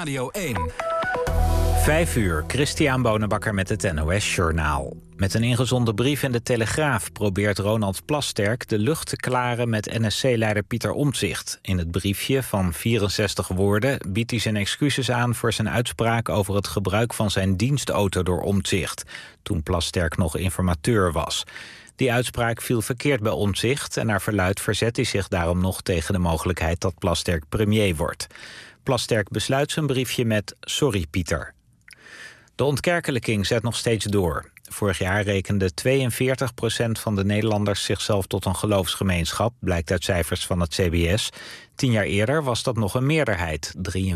Radio 1. 5 uur, Christian Bonenbakker met het NOS-journaal. Met een ingezonden brief in de Telegraaf probeert Ronald Plasterk de lucht te klaren met NSC-leider Pieter Omtzigt. In het briefje van 64 woorden biedt hij zijn excuses aan voor zijn uitspraak over het gebruik van zijn dienstauto door Omtzigt, toen Plasterk nog informateur was. Die uitspraak viel verkeerd bij Omtzigt en naar verluidt verzet hij zich daarom nog tegen de mogelijkheid dat Plasterk premier wordt. Plasterk besluit zijn briefje met "Sorry Pieter". De ontkerkelijking zet nog steeds door. Vorig jaar rekende 42% van de Nederlanders zichzelf tot een geloofsgemeenschap, blijkt uit cijfers van het CBS. 10 jaar eerder was dat nog een meerderheid,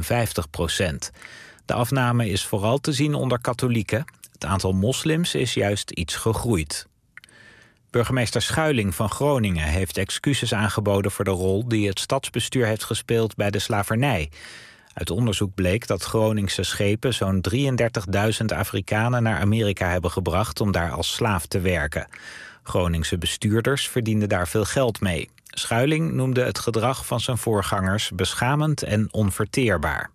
53%. De afname is vooral te zien onder katholieken. Het aantal moslims is juist iets gegroeid. Burgemeester Schuiling van Groningen heeft excuses aangeboden voor de rol die het stadsbestuur heeft gespeeld bij de slavernij. Uit onderzoek bleek dat Groningse schepen zo'n 33.000 Afrikanen naar Amerika hebben gebracht om daar als slaaf te werken. Groningse bestuurders verdienden daar veel geld mee. Schuiling noemde het gedrag van zijn voorgangers beschamend en onverteerbaar.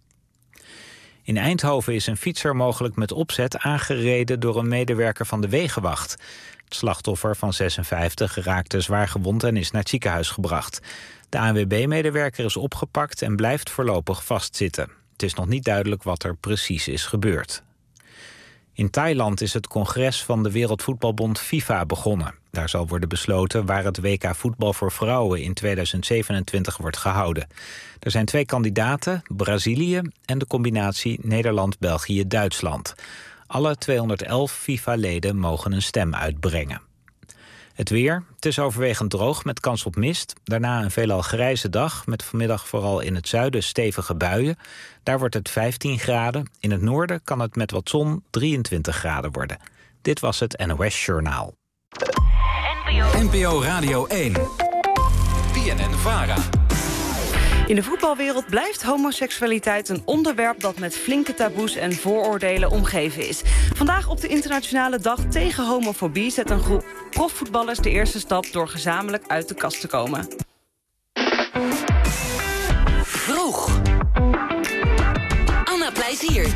In Eindhoven is een fietser mogelijk met opzet aangereden door een medewerker van de Wegenwacht. Het slachtoffer van 56 raakte zwaar gewond en is naar het ziekenhuis gebracht. De ANWB-medewerker is opgepakt en blijft voorlopig vastzitten. Het is nog niet duidelijk wat er precies is gebeurd. In Thailand is het congres van de Wereldvoetbalbond FIFA begonnen. Daar zal worden besloten waar het WK voetbal voor vrouwen in 2027 wordt gehouden. Er zijn 2 kandidaten, Brazilië en de combinatie Nederland-België-Duitsland. Alle 211 FIFA-leden mogen een stem uitbrengen. Het weer. Het is overwegend droog met kans op mist. Daarna een veelal grijze dag met vanmiddag vooral in het zuiden stevige buien. Daar wordt het 15 graden. In het noorden kan het met wat zon 23 graden worden. Dit was het NOS Journaal. NPO Radio 1. BNN-VARA. In de voetbalwereld blijft homoseksualiteit een onderwerp dat met flinke taboes en vooroordelen omgeven is. Vandaag op de Internationale Dag tegen Homofobie zet een groep profvoetballers de eerste stap door gezamenlijk uit de kast te komen. Vroeg. Anna Plezier.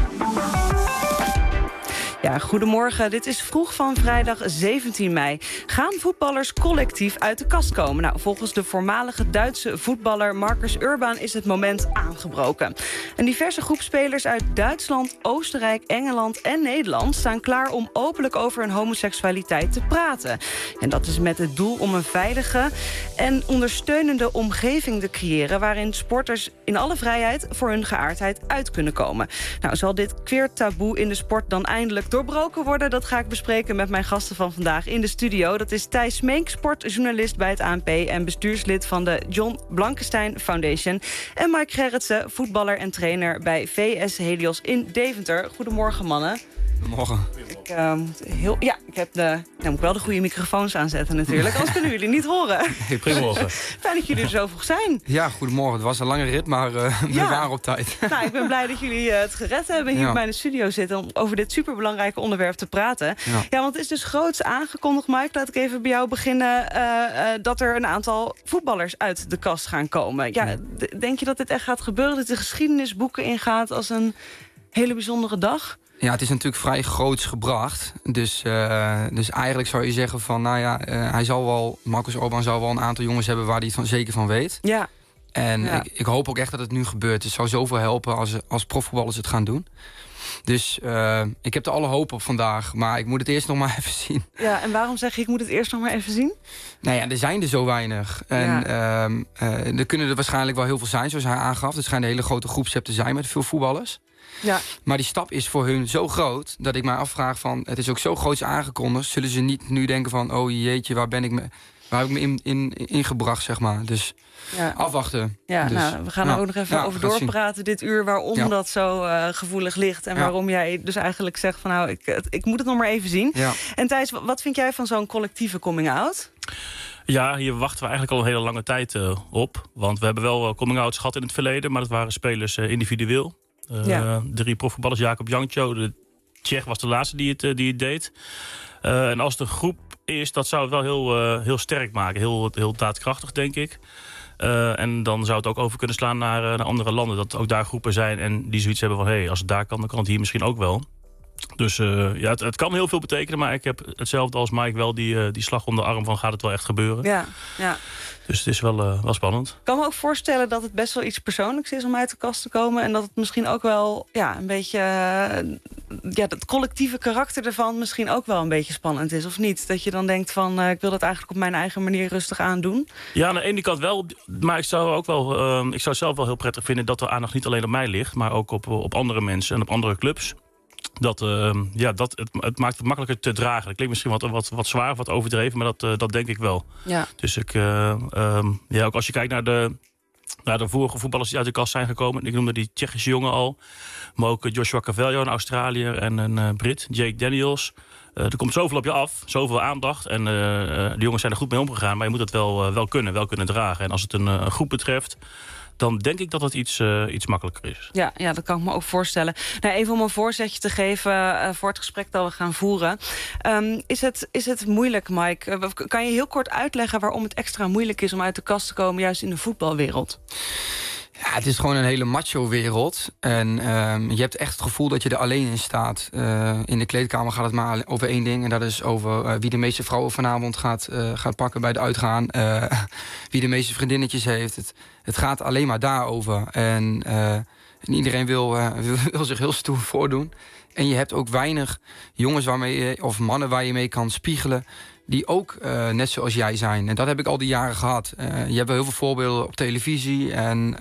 Ja, goedemorgen. Dit is Vroeg van vrijdag 17 mei. Gaan voetballers collectief uit de kast komen? Nou, volgens de voormalige Duitse voetballer Marcus Urban is het moment aangebroken. Een diverse groep spelers uit Duitsland, Oostenrijk, Engeland en Nederland staan klaar om openlijk over hun homoseksualiteit te praten. En dat is met het doel om een veilige en ondersteunende omgeving te creëren waarin sporters in alle vrijheid voor hun geaardheid uit kunnen komen. Nou, zal dit queer taboe in de sport dan eindelijk doorbroken worden? Dat ga ik bespreken met mijn gasten van vandaag in de studio. Dat is Thijs Smeek, sportjournalist bij het ANP en bestuurslid van de John Blankenstein Foundation. En Mike Gerritsen, voetballer en trainer bij VS Helios in Deventer. Goedemorgen, mannen. Goedemorgen. Ik moet wel de goede microfoons aanzetten natuurlijk, anders kunnen jullie niet horen. Hey, goedemorgen. Fijn dat jullie er zo vroeg zijn. Ja, goedemorgen. Het was een lange rit, maar we waren op tijd. Nou, ik ben blij dat jullie het gered hebben hier bij de studio zitten om over dit superbelangrijke onderwerp te praten. Ja, want het is dus groots aangekondigd, Mike. Laat ik even bij jou beginnen. Dat er een aantal voetballers uit de kast gaan komen. Ja, denk je dat dit echt gaat gebeuren? Dat de geschiedenisboeken ingaat als een hele bijzondere dag? Ja, het is natuurlijk vrij groots gebracht. Dus eigenlijk zou je zeggen van, Marcus Urban zal wel een aantal jongens hebben waar hij het zeker van weet. Ja. En ik hoop ook echt dat het nu gebeurt. Het zou zoveel helpen als profvoetballers het gaan doen. Dus ik heb er alle hoop op vandaag, maar ik moet het eerst nog maar even zien. Ja, en waarom zeg je, ik moet het eerst nog maar even zien? Nou ja, er zijn er zo weinig. En er kunnen er waarschijnlijk wel heel veel zijn, zoals hij aangaf. Er schijnt een hele grote groepsapp te zijn met veel voetballers. Ja. Maar die stap is voor hun zo groot dat ik mij afvraag van, het is ook zo groots aangekondigd. Zullen ze niet nu denken van, oh jeetje, waar heb ik me in gebracht, zeg maar. Dus afwachten. Ja, dus, nou, we gaan er ook nog even over doorpraten dit uur waarom dat zo gevoelig ligt. En waarom jij dus eigenlijk zegt van, nou, ik moet het nog maar even zien. Ja. En Thijs, wat vind jij van zo'n collectieve coming-out? Ja, hier wachten we eigenlijk al een hele lange tijd op. Want we hebben wel coming-outs gehad in het verleden, maar dat waren spelers individueel. 3 profvoetballers, Jacob Jankto, de Tsjech was de laatste die het deed. En als het een groep is, dat zou het wel heel sterk maken. Heel daadkrachtig, denk ik. En dan zou het ook over kunnen slaan naar andere landen. Dat ook daar groepen zijn en die zoiets hebben van... als het daar kan, dan kan het hier misschien ook wel. Dus het kan heel veel betekenen. Maar ik heb hetzelfde als Mike wel die slag om de arm van... gaat het wel echt gebeuren? Ja. Dus het is wel spannend. Ik kan me ook voorstellen dat het best wel iets persoonlijks is... om uit de kast te komen. En dat het misschien ook wel een beetje... het collectieve karakter ervan misschien ook wel een beetje spannend is. Of niet? Dat je dan denkt van... ik wil dat eigenlijk op mijn eigen manier rustig aandoen. Ja, aan de ene kant wel. Maar ik zou ook wel... ik zou zelf wel heel prettig vinden... dat de aandacht niet alleen op mij ligt... maar ook op andere mensen en op andere clubs. Het maakt het makkelijker te dragen. Dat klinkt misschien wat zwaar, wat overdreven, maar dat denk ik wel. Ja. Dus ook als je kijkt naar de vorige voetballers die uit de kast zijn gekomen. Ik noemde die Tsjechische jongen al. Maar ook Joshua Cavallo, een Australiër, en een Brit, Jake Daniels. Er komt zoveel op je af, zoveel aandacht. En de jongens zijn er goed mee omgegaan, maar je moet het wel kunnen dragen. En als het een groep betreft... dan denk ik dat het iets makkelijker is. Ja, dat kan ik me ook voorstellen. Nou, even om een voorzetje te geven voor het gesprek dat we gaan voeren. Is het moeilijk, Mike? Kan je heel kort uitleggen waarom het extra moeilijk is... om uit de kast te komen, juist in de voetbalwereld? Ja, het is gewoon een hele macho-wereld. En je hebt echt het gevoel dat je er alleen in staat. In de kleedkamer gaat het maar over één ding. En dat is over wie de meeste vrouwen vanavond gaat pakken bij het uitgaan. Wie de meeste vriendinnetjes heeft. Het gaat alleen maar daarover. En iedereen wil zich heel stoer voordoen. En je hebt ook weinig jongens of mannen waar je mee kan spiegelen... die ook net zoals jij zijn. En dat heb ik al die jaren gehad. Je hebt wel heel veel voorbeelden op televisie.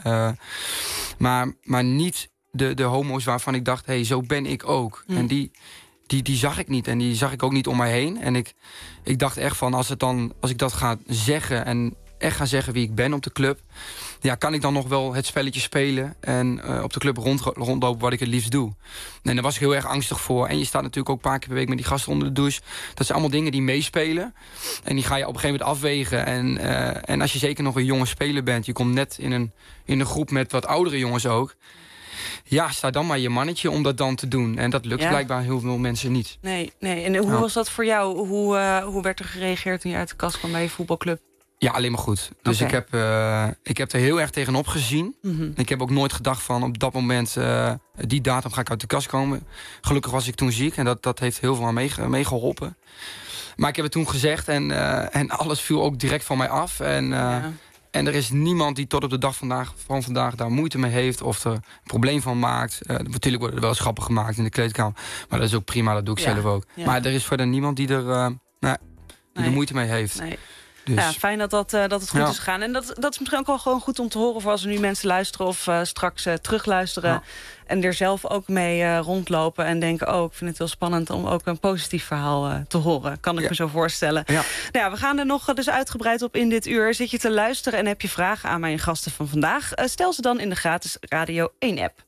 Maar niet de homo's waarvan ik dacht... zo ben ik ook. En die zag ik niet. En die zag ik ook niet om mij heen. En ik dacht echt van, als ik dat ga zeggen... en echt ga zeggen wie ik ben op de club... kan ik dan nog wel het spelletje spelen... en op de club rondlopen wat ik het liefst doe. En daar was ik heel erg angstig voor. En je staat natuurlijk ook een paar keer per week met die gasten onder de douche. Dat zijn allemaal dingen die meespelen. En die ga je op een gegeven moment afwegen. En als je zeker nog een jonge speler bent... je komt net in een groep met wat oudere jongens ook... sta dan maar je mannetje om dat dan te doen. En dat lukt blijkbaar heel veel mensen niet. Nee. En hoe was dat voor jou? Hoe werd er gereageerd toen je uit de kast kwam bij je voetbalclub? Ja, alleen maar goed. Dus ik heb er heel erg tegenop gezien. Mm-hmm. Ik heb ook nooit gedacht van op dat moment... die datum ga ik uit de kast komen. Gelukkig was ik toen ziek en dat heeft heel veel aan meegeholpen. Maar ik heb het toen gezegd en alles viel ook direct van mij af. En er is niemand die tot op de dag van vandaag daar moeite mee heeft... of er een probleem van maakt. Natuurlijk worden er wel schappen gemaakt in de kleedkamer. Maar dat is ook prima, dat doe ik zelf ook. Ja. Maar er is verder niemand die er moeite mee heeft. Nee. Dus. Ja, fijn dat het goed is gegaan. En dat is misschien ook wel gewoon goed om te horen... voor als er nu mensen luisteren of straks terugluisteren... Ja. En er zelf ook mee rondlopen en denken... ik vind het heel spannend om ook een positief verhaal te horen. Kan ik me zo voorstellen. Ja. Nou we gaan er nog dus uitgebreid op in dit uur. Zit je te luisteren en heb je vragen aan mijn gasten van vandaag... stel ze dan in de gratis Radio 1-app.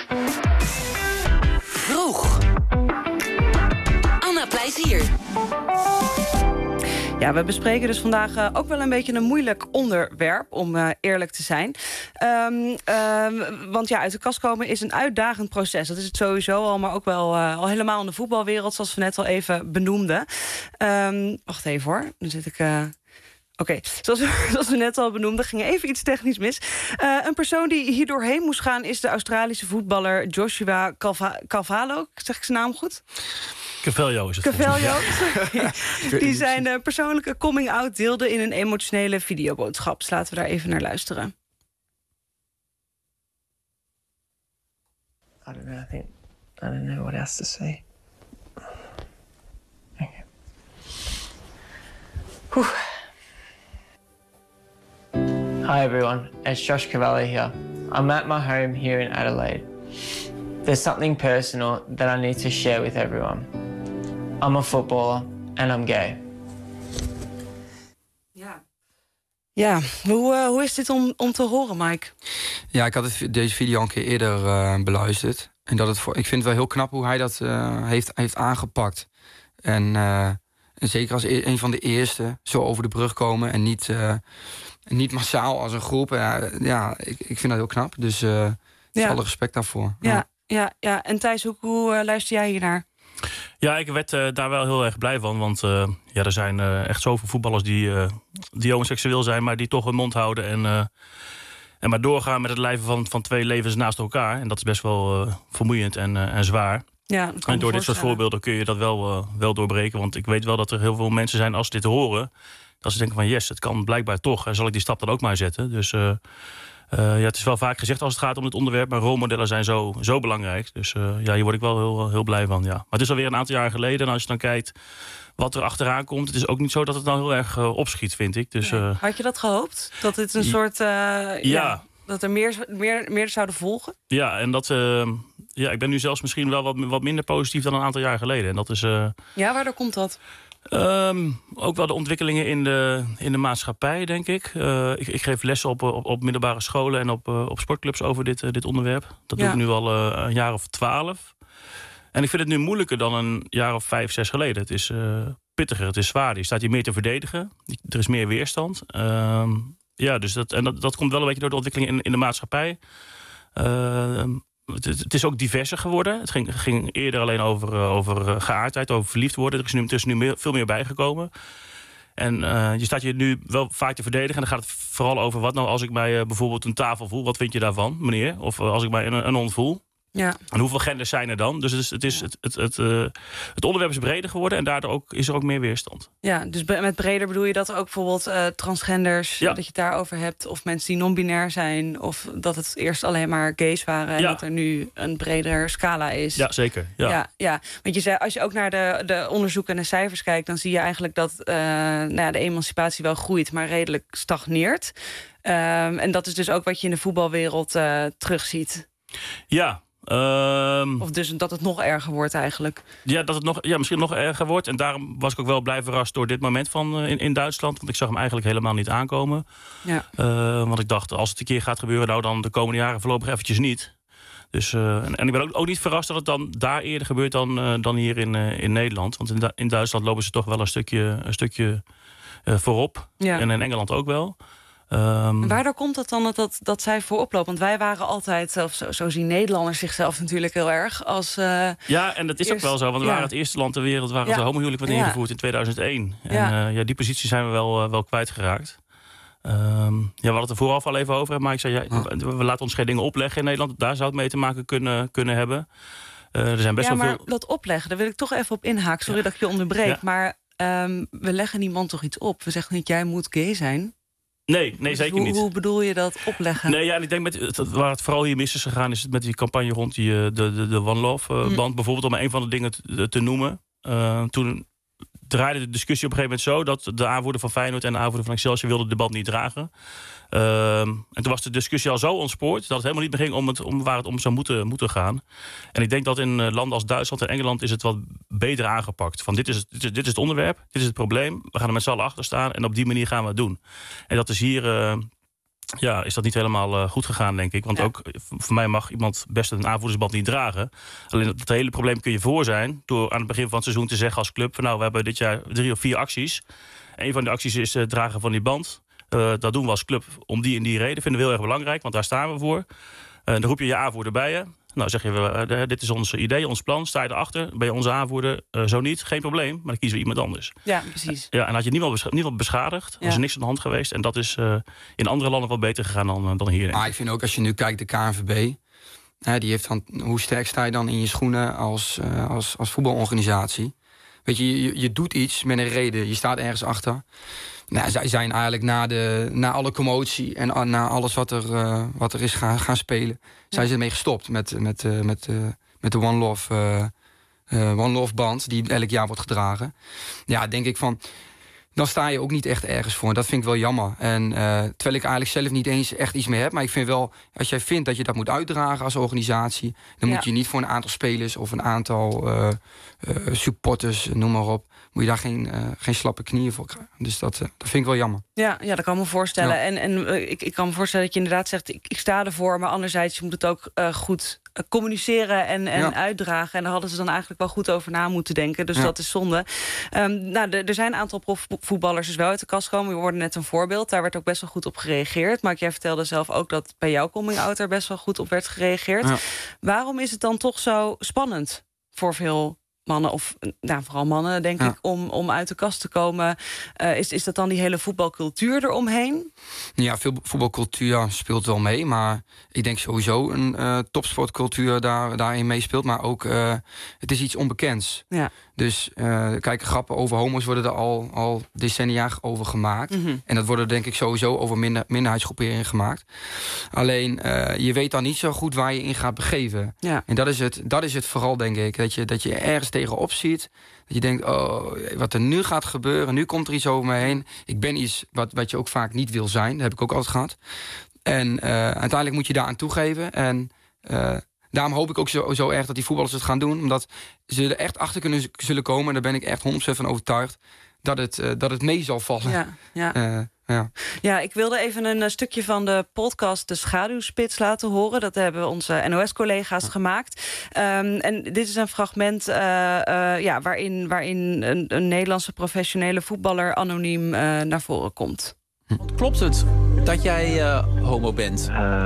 Vroeg. Anna Plezier. Ja, we bespreken dus vandaag ook wel een beetje een moeilijk onderwerp, om eerlijk te zijn. Want uit de kast komen is een uitdagend proces. Dat is het sowieso al, maar ook wel al helemaal in de voetbalwereld, zoals we net al even benoemden. Wacht even hoor, nu zit ik... Oké, zoals we net al benoemden, ging even iets technisch mis. Een persoon die hier doorheen moest gaan is de Australische voetballer Joshua Cavallo. Zeg ik zijn naam goed? Cavallo is het. Cavallo, die zijn persoonlijke coming-out deelde in een emotionele videoboodschap. Dus laten we daar even naar luisteren. I don't know what else to say. Okay. Hi everyone, it's Josh Cavallo here. I'm at my home here in Adelaide. There's something personal that I need to share with everyone. I'm a footballer and I'm gay. Ja, hoe is dit om te horen, Mike? Ja, ik had deze video een keer eerder beluisterd. En ik vind het wel heel knap hoe hij dat heeft aangepakt. En zeker als een van de eerste zo over de brug komen en niet massaal als een groep. Ik vind dat heel knap. Dus alle respect daarvoor. Ja. En Thijs, hoe luister jij hiernaar? Ja, ik werd daar wel heel erg blij van. Want er zijn echt zoveel voetballers die homoseksueel zijn, maar die toch hun mond houden en maar doorgaan met het leven van 2 levens naast elkaar. En dat is best wel vermoeiend en zwaar. Ja, en door dit soort voorbeelden kun je dat wel doorbreken. Want ik weet wel dat er heel veel mensen zijn, als ze dit horen, dat ze denken van yes, het kan blijkbaar toch. En zal ik die stap dan ook maar zetten? Dus het is wel vaak gezegd als het gaat om het onderwerp, maar rolmodellen zijn zo belangrijk. Dus hier word ik wel heel blij van. Ja. Maar het is alweer een aantal jaar geleden. En als je dan kijkt wat er achteraan komt, het is ook niet zo dat het nou heel erg opschiet, vind ik. Dus, had je dat gehoopt? Dat dit een soort... dat er meer zouden volgen? Ja, en dat... ik ben nu zelfs misschien wel wat minder positief dan een aantal jaar geleden. En dat is... waardoor komt dat? Ook wel de ontwikkelingen in de maatschappij, denk ik. Ik geef lessen op middelbare scholen en op sportclubs over dit onderwerp. Dat doe ik nu al een jaar of 12. En ik vind het nu moeilijker dan een jaar of 5, 6 geleden. Het is pittiger, het is zwaarder. Je staat hier meer te verdedigen. Er is meer weerstand. Dus dat komt wel een beetje door de ontwikkeling in de maatschappij. Het is ook diverser geworden. Het ging eerder alleen over geaardheid, over verliefd worden. Er is nu veel meer bijgekomen. En je staat je nu wel vaak te verdedigen. En dan gaat het vooral over wat nou als ik mij bijvoorbeeld een tafel voel. Wat vind je daarvan, meneer? Of als ik mij een hond voel. Ja. En hoeveel genders zijn er dan? Dus het onderwerp is breder geworden en daardoor is er ook meer weerstand. Ja, dus met breder bedoel je dat ook bijvoorbeeld transgenders, dat je het daarover hebt, of mensen die non-binair zijn, of dat het eerst alleen maar gays waren en dat er nu een breder scala is. Ja, zeker. Ja. Want je zei, als je ook naar de onderzoeken en de cijfers kijkt, dan zie je eigenlijk dat de emancipatie wel groeit, maar redelijk stagneert. En dat is dus ook wat je in de voetbalwereld terugziet. Ja. Of dus dat het nog erger wordt eigenlijk. Ja, dat het misschien nog erger wordt. En daarom was ik ook wel blij verrast door dit moment in Duitsland. Want ik zag hem eigenlijk helemaal niet aankomen. Ja. Want ik dacht, als het een keer gaat gebeuren, nou dan de komende jaren voorlopig eventjes niet. Dus, en ik ben ook niet verrast dat het dan daar eerder gebeurt dan hier in Nederland. Want in Duitsland lopen ze toch wel een stukje voorop. Ja. En in Engeland ook wel. Waardoor komt het dan dat zij voorop lopen? Want wij waren altijd, of zo zien Nederlanders zichzelf natuurlijk heel erg als... ja, en dat is ook wel zo. Want we waren het eerste land ter wereld waar het homohuwelijk werd ingevoerd in 2001. En die positie zijn we wel kwijtgeraakt. We hadden het er vooraf al even over. Maar ik zei, we laten ons geen dingen opleggen in Nederland. Daar zou het mee te maken kunnen hebben. Er zijn best wel veel... dat opleggen, daar wil ik toch even op inhaken. Sorry dat ik je onderbreek. Ja. Maar we leggen niemand toch iets op. We zeggen niet, jij moet gay zijn. Nee, zeker niet. Hoe bedoel je dat opleggen? Nee, en ik denk waar het vooral hier mis is gegaan, is het met die campagne rond de One Love band. Bijvoorbeeld om een van de dingen te noemen. Toen draaide de discussie op een gegeven moment zo dat de aanvoerder van Feyenoord en de aanvoerder van Excelsior wilden de band niet dragen. En toen was de discussie al zo ontspoord dat het helemaal niet meer ging om waar het om zou moeten gaan. En ik denk dat in landen als Duitsland en Engeland is het wat beter aangepakt. Van dit is het onderwerp, dit is het probleem. We gaan er met z'n allen achter staan en op die manier gaan we het doen. En dat is hier... is dat niet helemaal goed gegaan, denk ik. Want ook voor mij mag iemand best een aanvoerdersband niet dragen. Alleen dat hele probleem kun je voor zijn door aan het begin van het seizoen te zeggen als club, van, we hebben dit jaar 3 of 4 acties. Een van de acties is het dragen van die band. Dat doen we als club om die en die reden. Vinden we heel erg belangrijk, want daar staan we voor. Dan roep je aanvoerder bij je. Nou, zeg je, dit is ons idee, ons plan. Sta je erachter, ben je onze aanvoerder? Zo niet, geen probleem, maar dan kiezen we iemand anders. Ja, precies. En had je niemand beschadigd, was er niks aan de hand geweest. En dat is in andere landen wel beter gegaan dan hier. Maar ik vind ook, als je nu kijkt, de KNVB... die heeft dan, hoe sterk sta je dan in je schoenen als voetbalorganisatie? Weet je, je doet iets met een reden, je staat ergens achter. Nou, zij zijn eigenlijk na alle commotie en na alles wat er is gaan spelen, zijn ze ermee gestopt met de One Love band die elk jaar wordt gedragen. Ja, denk ik van, dan sta je ook niet echt ergens voor. Dat vind ik wel jammer. En terwijl ik eigenlijk zelf niet eens echt iets meer heb, maar ik vind wel, als jij vindt dat je dat moet uitdragen als organisatie, dan moet je niet voor een aantal spelers of een aantal supporters, noem maar op, moet je daar geen slappe knieën voor krijgen. Dus dat vind ik wel jammer. Ja, dat kan me voorstellen. Ja. En ik kan me voorstellen dat je inderdaad zegt, ik sta ervoor, maar anderzijds, je moet het ook goed communiceren en uitdragen. En daar hadden ze dan eigenlijk wel goed over na moeten denken. Dus dat is zonde. Er zijn een aantal profvoetballers dus wel uit de kast gekomen. We hoorden net een voorbeeld. Daar werd ook best wel goed op gereageerd. Maar jij vertelde zelf ook dat bij jouw coming-out er best wel goed op werd gereageerd. Ja. Waarom is het dan toch zo spannend voor veel mannen, of vooral mannen, denk ik, om uit de kast te komen. Is dat dan die hele voetbalcultuur eromheen? Ja, veel voetbalcultuur speelt wel mee. Maar ik denk sowieso een topsportcultuur daarin meespeelt. Maar ook, het is iets onbekends. Ja. Dus kijk, grappen over homo's worden er al decennia over gemaakt. Mm-hmm. En dat worden denk ik sowieso over minderheidsgroeperingen gemaakt. Alleen, je weet dan niet zo goed waar je in gaat begeven. Ja. En dat is het vooral, denk ik. Dat je ergens tegenop ziet. Dat je denkt, wat er nu gaat gebeuren. Nu komt er iets over me heen. Ik ben iets wat je ook vaak niet wil zijn. Dat heb ik ook altijd gehad. En uiteindelijk moet je daaraan toegeven. En daarom hoop ik ook zo erg dat die voetballers het gaan doen. Omdat ze er echt achter zullen komen. En daar ben ik echt 100% van overtuigd. Dat het mee zal vallen. Ja, ik wilde even een stukje van de podcast De Schaduwspits laten horen. Dat hebben onze NOS-collega's gemaakt. En dit is een fragment waarin een Nederlandse professionele voetballer anoniem naar voren komt. Klopt het dat jij homo bent?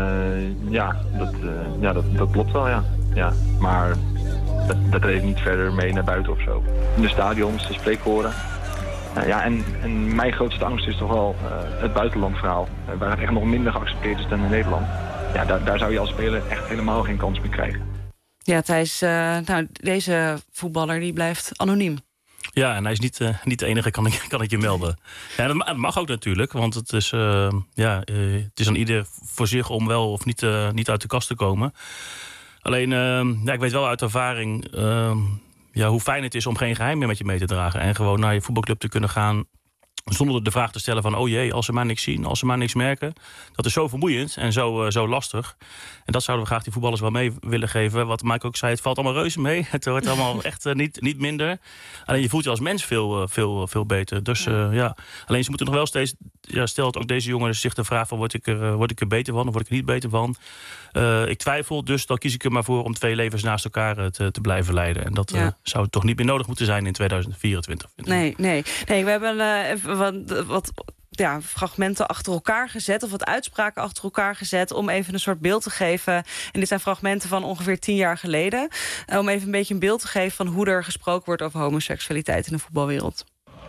Dat klopt wel, ja. Maar dat reed niet verder mee naar buiten of zo. In de stadions, de spreekkoren. En mijn grootste angst is toch wel het buitenlandverhaal. Waar het echt nog minder geaccepteerd is dan in Nederland. Ja, daar zou je als speler echt helemaal geen kans meer krijgen. Ja, Thijs, deze voetballer die blijft anoniem. Ja, en hij is niet de enige, kan ik je melden. Ja, dat mag ook natuurlijk, want het is aan ieder voor zich om wel of niet uit de kast te komen. Alleen, ik weet wel uit ervaring hoe fijn het is om geen geheim meer met je mee te dragen. En gewoon naar je voetbalclub te kunnen gaan zonder de vraag te stellen van, oh jee, als ze maar niks zien, als ze maar niks merken. Dat is zo vermoeiend en zo lastig. En dat zouden we graag die voetballers wel mee willen geven. Wat Mike ook zei, het valt allemaal reuze mee. Het wordt allemaal echt niet minder. Alleen je voelt je als mens veel beter. Dus alleen ze moeten nog wel steeds, stelt ook deze jongen zich de vraag van, word ik er beter van of word ik er niet beter van? Ik twijfel, dus dan kies ik er maar voor om 2 levens naast elkaar te blijven leiden. En dat zou toch niet meer nodig moeten zijn in 2024. Nee, we hebben wat fragmenten achter elkaar gezet, of wat uitspraken achter elkaar gezet, om even een soort beeld te geven. En dit zijn fragmenten van ongeveer 10 jaar geleden. Om even een beetje een beeld te geven van hoe er gesproken wordt over homoseksualiteit in de voetbalwereld.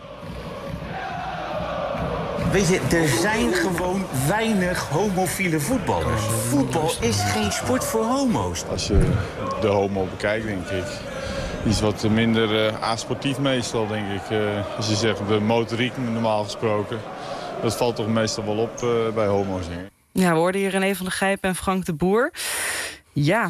Weet je, er zijn gewoon weinig homofiele voetballers. Voetbal is geen sport voor homo's. Als je de homo bekijkt, denk ik, iets wat minder asportief meestal, denk ik. Als je zegt de motoriek, normaal gesproken, dat valt toch meestal wel op bij homo's. Denk ik. Ja, we hoorden hier René van der Gijp en Frank de Boer. Ja,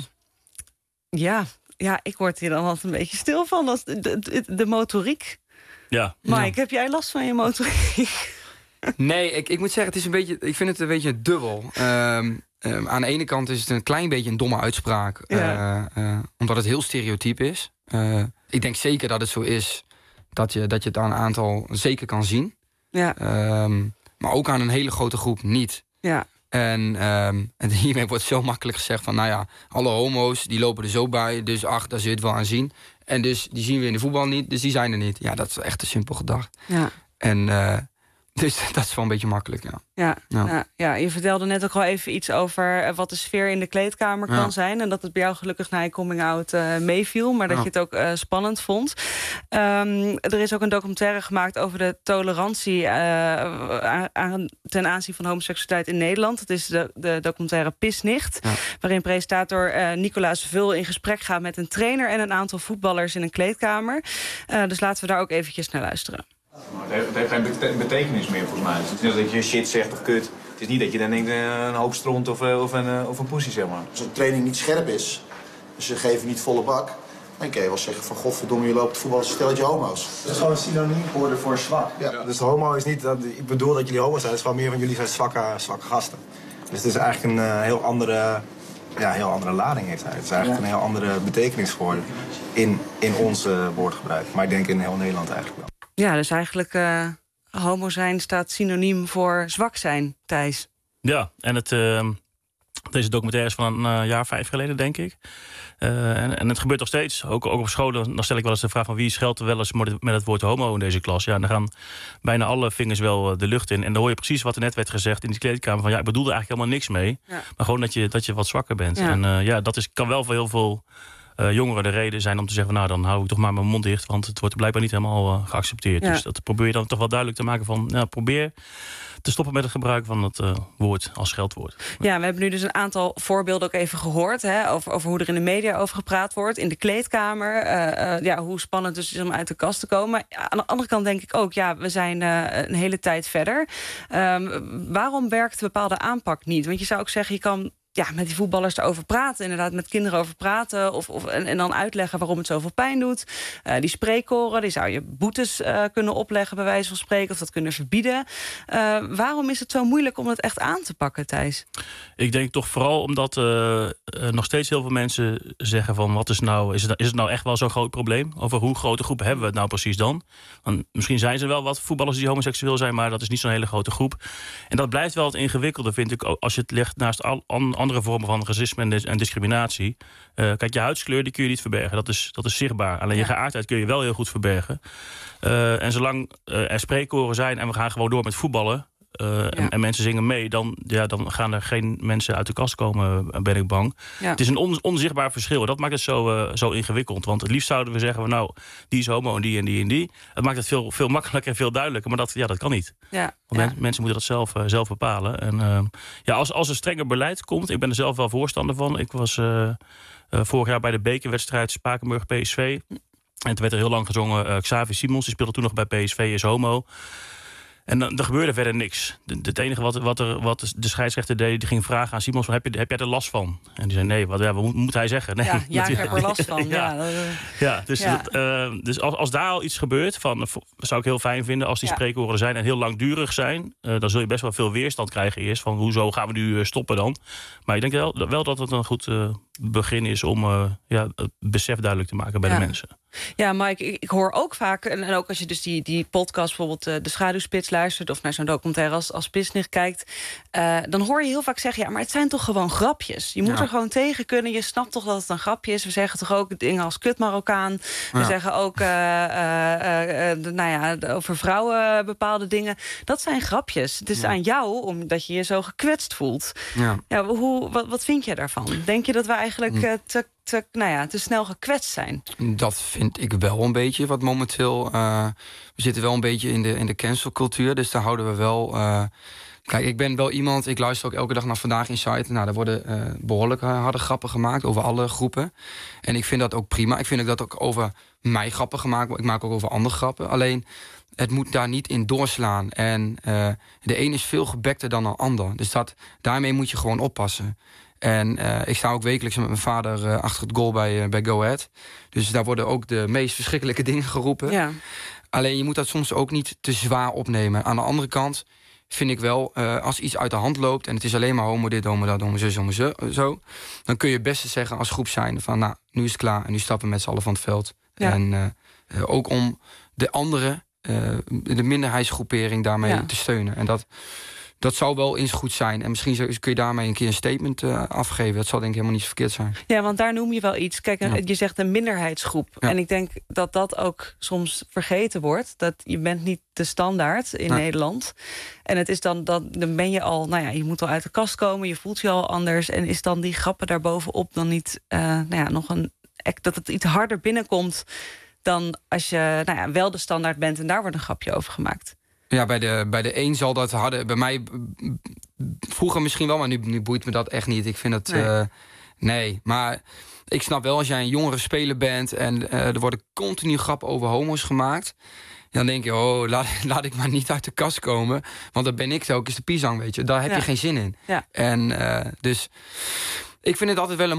ik word hier dan altijd een beetje stil van. De motoriek. Ja. Mike, heb jij last van je motoriek? Nee, ik moet zeggen, ik vind het een beetje dubbel. Aan de ene kant is het een klein beetje een domme uitspraak. Omdat het heel stereotyp is. Ik denk zeker dat het zo is dat je het aan een aantal zeker kan zien. Ja. Maar ook aan een hele grote groep niet. Ja. En hiermee wordt zo makkelijk gezegd van, alle homo's die lopen er zo bij, dus daar zul je het wel aan zien. En dus die zien we in de voetbal niet, dus die zijn er niet. Ja, dat is echt te simpel gedacht. Ja. En dus dat is wel een beetje makkelijk, Ja, je vertelde net ook al even iets over wat de sfeer in de kleedkamer kan zijn. En dat het bij jou gelukkig na je coming-out meeviel. Maar dat je het ook spannend vond. Er is ook een documentaire gemaakt over de tolerantie ten aanzien van homoseksualiteit in Nederland. Het is de documentaire Pisnicht. Ja. Waarin presentator Nicolaas Vul in gesprek gaat met een trainer en een aantal voetballers in een kleedkamer. Dus laten we daar ook eventjes naar luisteren. Het heeft geen betekenis meer, volgens mij. Het is niet dat je shit zegt of kut. Het is niet dat je dan denkt een hoop stront of een poesie, zeg maar. Als een training niet scherp is, dus ze geven niet volle bak, dan kun je wel zeggen van, godverdomme, je loopt voetbal als een stelletje homo's. Dat is gewoon een synoniem geworden voor zwak. Ja. Dus de homo is niet, ik bedoel dat jullie homo zijn, het is gewoon meer van jullie zijn zwakke gasten. Dus het is eigenlijk een heel andere lading heeft hij. Het is eigenlijk een heel andere betekenis geworden in ons woordgebruik. Maar ik denk in heel Nederland eigenlijk wel. Ja, dus eigenlijk homo zijn staat synoniem voor zwak zijn, Thijs. Ja, en deze documentaire is van een jaar 5 geleden, denk ik. En het gebeurt nog steeds. Ook op scholen, dan stel ik wel eens de vraag van wie scheldt er wel eens met het woord homo in deze klas. Ja, en dan gaan bijna alle vingers wel de lucht in. En dan hoor je precies wat er net werd gezegd in die kleedkamer. Van ik bedoelde eigenlijk helemaal niks mee. Ja. Maar gewoon dat je wat zwakker bent. Ja. En dat kan wel voor heel veel jongeren de reden zijn om te zeggen... nou, dan hou ik toch maar mijn mond dicht... want het wordt blijkbaar niet helemaal geaccepteerd. Ja. Dus dat probeer je dan toch wel duidelijk te maken van... nou, probeer te stoppen met het gebruik van het woord als scheldwoord. Ja, we hebben nu dus een aantal voorbeelden ook even gehoord... Hè, over hoe er in de media over gepraat wordt. In de kleedkamer, hoe spannend het is om uit de kast te komen. Ja, aan de andere kant denk ik ook... ja, we zijn een hele tijd verder. Waarom werkt een bepaalde aanpak niet? Want je zou ook zeggen, je kan... ja, met die voetballers erover praten. Inderdaad, met kinderen over praten. En dan uitleggen waarom het zoveel pijn doet. Die spreekkoren, die zou je boetes kunnen opleggen... bij wijze van spreken, of dat kunnen verbieden. Waarom is het zo moeilijk om het echt aan te pakken, Thijs? Ik denk toch vooral omdat nog steeds heel veel mensen zeggen van... wat is het nou echt wel zo'n groot probleem? Over hoe grote groep hebben we het nou precies dan? Want misschien zijn er wel wat voetballers die homoseksueel zijn... maar dat is niet zo'n hele grote groep. En dat blijft wel het ingewikkelde, vind ik... als je het legt naast andere vormen van racisme en discriminatie. Kijk, je huidskleur die kun je niet verbergen. Dat is zichtbaar. Alleen je geaardheid kun je wel heel goed verbergen. En zolang er spreekkoren zijn en we gaan gewoon door met voetballen... en mensen zingen mee, dan gaan er geen mensen uit de kast komen, ben ik bang. Ja. Het is een onzichtbaar verschil. Dat maakt het zo ingewikkeld. Want het liefst zouden we zeggen, nou, die is homo en die en die en die. Het maakt het veel makkelijker en veel duidelijker. Maar dat kan niet. Ja. Want mensen moeten dat zelf bepalen. En als er strenger beleid komt, ik ben er zelf wel voorstander van. Ik was vorig jaar bij de bekerwedstrijd Spakenburg-PSV. En toen werd er heel lang gezongen, Xavi Simons, die speelde toen nog bij PSV, is homo. En er gebeurde verder niks. Het enige wat de scheidsrechter deed... die ging vragen aan Simons, heb jij er last van? En die zei, nee, wat moet hij zeggen? Nee, ik heb er last van. Dus als daar al iets gebeurt... zou ik heel fijn vinden als die spreekwoorden er zijn... en heel langdurig zijn. Dan zul je best wel veel weerstand krijgen eerst. Van hoezo gaan we nu stoppen dan? Maar ik denk wel dat het een goed begin is... om het besef duidelijk te maken bij de mensen. Ja, Mike, ik hoor ook vaak... en ook als je dus die podcast, bijvoorbeeld De Schaduwspits luistert... of naar zo'n documentaire als Pisnig kijkt... dan hoor je heel vaak zeggen... ja, maar het zijn toch gewoon grapjes. Je moet er gewoon tegen kunnen. Je snapt toch dat het een grapje is. We zeggen toch ook dingen als kut Marokkaan. We zeggen ook over vrouwen bepaalde dingen. Dat zijn grapjes. Het is aan jou omdat je je zo gekwetst voelt. Ja, wat vind je daarvan? Denk je dat we eigenlijk te snel gekwetst zijn? Dat vind ik wel een beetje wat momenteel... we zitten wel een beetje in de cancelcultuur, dus daar houden we wel... Kijk, ik ben wel iemand, ik luister ook elke dag naar Vandaag Inside. Nou, daar worden behoorlijk harde grappen gemaakt over alle groepen. En ik vind dat ook prima. Ik vind ook dat ook over mij grappen gemaakt worden. Ik maak ook over andere grappen. Alleen, het moet daar niet in doorslaan. En de een is veel gebekter dan de ander. Dus daarmee moet je gewoon oppassen. En ik sta ook wekelijks met mijn vader achter het goal bij Go Ahead. Dus daar worden ook de meest verschrikkelijke dingen geroepen. Ja. Alleen je moet dat soms ook niet te zwaar opnemen. Aan de andere kant vind ik wel, als iets uit de hand loopt... en het is alleen maar homo dit, homo dat, homo zus, homo zo... dan kun je het beste zeggen als groep zijnde van... nou, nu is het klaar en nu stappen we met z'n allen van het veld. Ja. En ook om de andere, de minderheidsgroepering daarmee te steunen. En dat zou wel eens goed zijn. En misschien kun je daarmee een keer een statement afgeven. Dat zal denk ik helemaal niet verkeerd zijn. Ja, want daar noem je wel iets. Kijk, je zegt een minderheidsgroep. Ja. En ik denk dat ook soms vergeten wordt. Dat je bent niet de standaard in Nederland. En het is dan ben je al... nou ja, je moet al uit de kast komen. Je voelt je al anders. En is dan die grappen daarbovenop dan niet... nog dat het iets harder binnenkomt... dan als je wel de standaard bent... en daar wordt een grapje over gemaakt. Ja, bij de een zal dat harder... Bij mij vroeger misschien wel, maar nu boeit me dat echt niet. Ik vind het... Nee, maar ik snap wel als jij een jongere speler bent... en er worden continu grappen over homo's gemaakt... dan denk je, laat ik maar niet uit de kast komen. Want dan ben ik ook eens de pisang, weet je. Daar heb je geen zin in. Ja. En dus... Ik vind het altijd wel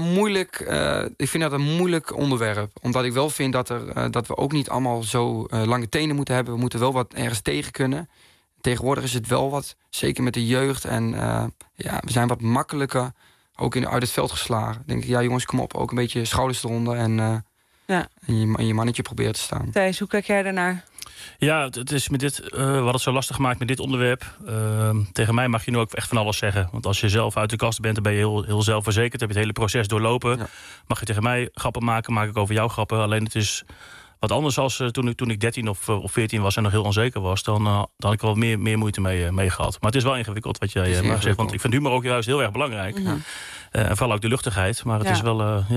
een moeilijk onderwerp. Omdat ik wel vind dat we ook niet allemaal zo lange tenen moeten hebben. We moeten wel wat ergens tegen kunnen. Tegenwoordig is het wel wat, zeker met de jeugd. En we zijn wat makkelijker ook uit het veld geslagen. Denk ik, ja jongens, kom op, ook een beetje schouders eronder. En je mannetje proberen te staan. Thijs, hoe kijk jij daarnaar? Ja, het is met dit wat het zo lastig maakt met dit onderwerp. Tegen mij mag je nu ook echt van alles zeggen. Want als je zelf uit de kast bent, dan ben je heel zelfverzekerd. Heb je het hele proces doorlopen. Ja. Mag je tegen mij grappen maken, maak ik over jou grappen. Alleen het is wat anders als toen ik 13 of 14 was en nog heel onzeker was. Dan had ik wel meer moeite mee gehad. Maar het is wel ingewikkeld wat jij zegt. Want ik vind humor ook juist heel erg belangrijk. En vooral ook de luchtigheid. Maar het is wel...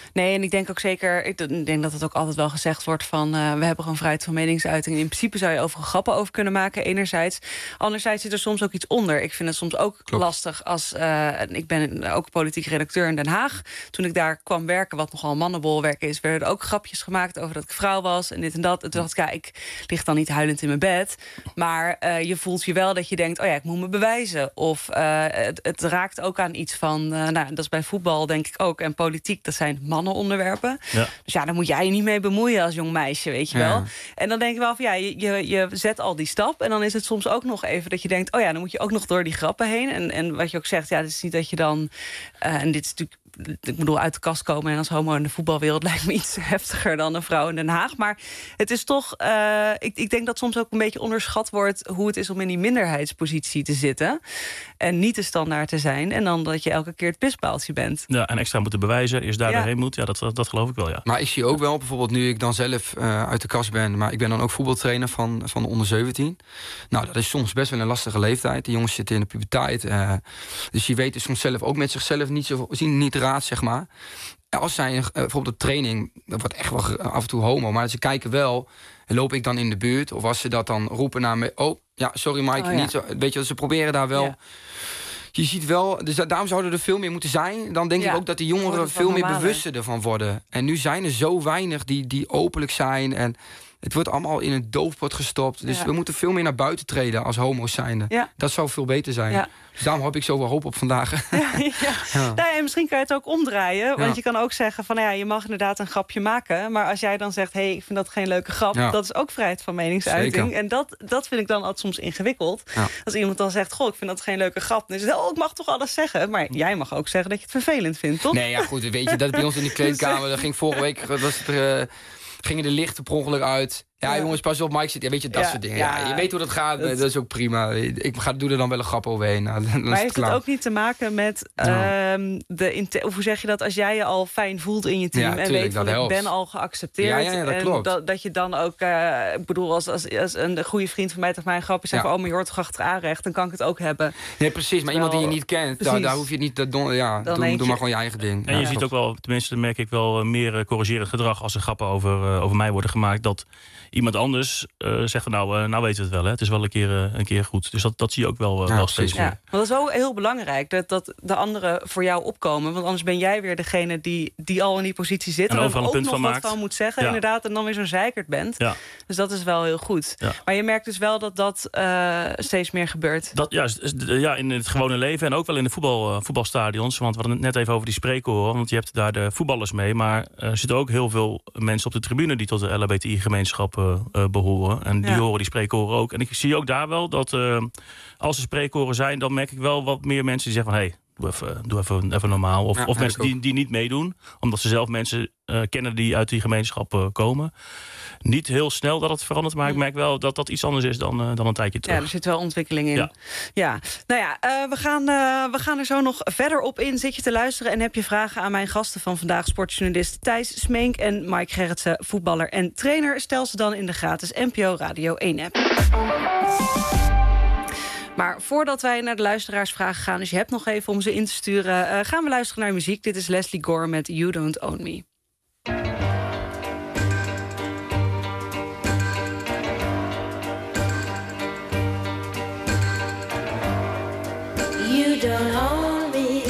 Nee, en ik denk ook zeker... Ik denk dat het ook altijd wel gezegd wordt van... we hebben gewoon vrijheid van meningsuiting. In principe zou je overal grappen over kunnen maken, enerzijds. Anderzijds zit er soms ook iets onder. Ik vind het soms ook lastig als... ik ben ook politiek redacteur in Den Haag. Toen ik daar kwam werken, wat nogal mannenbolwerk is... werden er ook grapjes gemaakt over dat ik vrouw was en dit en dat. En toen dacht ik, ik lig dan niet huilend in mijn bed. Maar je voelt je wel dat je denkt... ik moet me bewijzen. Of het raakt ook aan iets van... dat is bij voetbal denk ik ook. En politiek, dat zijn mannenonderwerpen. Ja. Dus daar moet jij je niet mee bemoeien als jong meisje, weet je wel. En dan denk ik wel van je zet al die stap. En dan is het soms ook nog even dat je denkt... dan moet je ook nog door die grappen heen. En wat je ook zegt, het is niet dat je dan... en dit is natuurlijk... Ik bedoel, uit de kast komen en als homo in de voetbalwereld lijkt me iets heftiger dan een vrouw in Den Haag. Maar het is toch... Ik denk dat soms ook een beetje onderschat wordt hoe het is om in die minderheidspositie te zitten. En niet de standaard te zijn. En dan dat je elke keer het pispaaltje bent. Ja, en extra moeten bewijzen. Eerst daar doorheen moet. Ja, dat geloof ik wel, ja. Maar ik zie ook wel, bijvoorbeeld nu ik dan zelf uit de kast ben... maar ik ben dan ook voetbaltrainer van de onder 17. Nou, dat is soms best wel een lastige leeftijd. Die jongens zitten in de puberteit. Dus die weten soms zelf ook met zichzelf niet raad, zeg maar. Als zij bijvoorbeeld op training... dat wordt echt wel af en toe homo... maar ze kijken wel... loop ik dan in de buurt? Of als ze dat dan roepen naar me... oh, ja, sorry Mike, niet zo... Weet je, ze proberen daar wel... Ja. Je ziet wel, dus daarom zouden er veel meer moeten zijn. Dan denk ik ook dat de jongeren veel meer bewuster ervan worden. En nu zijn er zo weinig die openlijk zijn... en het wordt allemaal in een doofpot gestopt. Dus we moeten veel meer naar buiten treden als homo's zijnde. Ja. Dat zou veel beter zijn. Ja. Dus daarom heb ik zoveel hoop op vandaag. Nou, en misschien kan je het ook omdraaien. Want je kan ook zeggen van, je mag inderdaad een grapje maken. Maar als jij dan zegt, ik vind dat geen leuke grap... dat is ook vrijheid van meningsuiting. Zeker. En dat vind ik dan altijd soms ingewikkeld. Ja. Als iemand dan zegt, ik vind dat geen leuke grap. Dan is het, ik mag toch alles zeggen. Maar jij mag ook zeggen dat je het vervelend vindt, toch? Nee, ja goed, weet je, dat bij ons in de kleedkamer... dat ging vorige week... gingen de lichten per ongeluk uit. Ja, jongens, pas op, Mike zit. Ja, weet je, dat soort dingen. Ja, je weet hoe dat gaat. Dat is ook prima. Ik doe er dan wel een grap overheen. Nou, maar heeft het ook niet te maken met of hoe zeg je dat? Als jij je al fijn voelt in je team en weet van ik ben al geaccepteerd. Ja, dat klopt. Dat je dan ook, ik bedoel, als een goede vriend van mij tegen mij een grapje zegt van maar je hoort toch achteraan recht, dan kan ik het ook hebben. Nee, precies. Maar iemand die je niet kent, daar hoef je niet te doen. Ja, doe maar gewoon je eigen ding. En je ziet ook wel, tenminste, merk ik wel meer corrigerend gedrag als er grappen over mij worden gemaakt. Dat iemand anders zegt van nou weten we het wel. Hè. Het is wel een keer goed. Dus dat zie je ook wel steeds meer. Maar dat is wel heel belangrijk. Dat de anderen voor jou opkomen. Want anders ben jij weer degene die al in die positie zit. En overal een punt van maakt. Wat van moet zeggen, inderdaad. En dan weer zo'n zeikert bent. Ja. Dus dat is wel heel goed. Ja. Maar je merkt dus wel dat steeds meer gebeurt. In het gewone leven. En ook wel in de voetbalstadions. Want we hadden het net even over die spreekkoren. Want je hebt daar de voetballers mee. Maar er zitten ook heel veel mensen op de tribune die tot de LHBTI-gemeenschap behoren. En die horen die spreekkoren ook. En ik zie ook daar wel dat als er spreekkoren zijn, dan merk ik wel wat meer mensen die zeggen van doe even normaal. Of mensen die niet meedoen. Omdat ze zelf mensen kennen die uit die gemeenschap komen. Niet heel snel dat het verandert, maar ik merk wel dat dat iets anders is dan een tijdje terug. Ja, er zit wel ontwikkeling in. Ja. Nou ja, we gaan er zo nog verder op in. Zit je te luisteren en heb je vragen aan mijn gasten van vandaag... sportjournalist Thijs Smeenk en Mike Gerritsen, voetballer en trainer. Stel ze dan in de gratis NPO Radio 1-app. Maar voordat wij naar de luisteraarsvragen gaan... dus je hebt nog even om ze in te sturen... gaan we luisteren naar muziek. Dit is Leslie Gore met You Don't Own Me. You don't own me.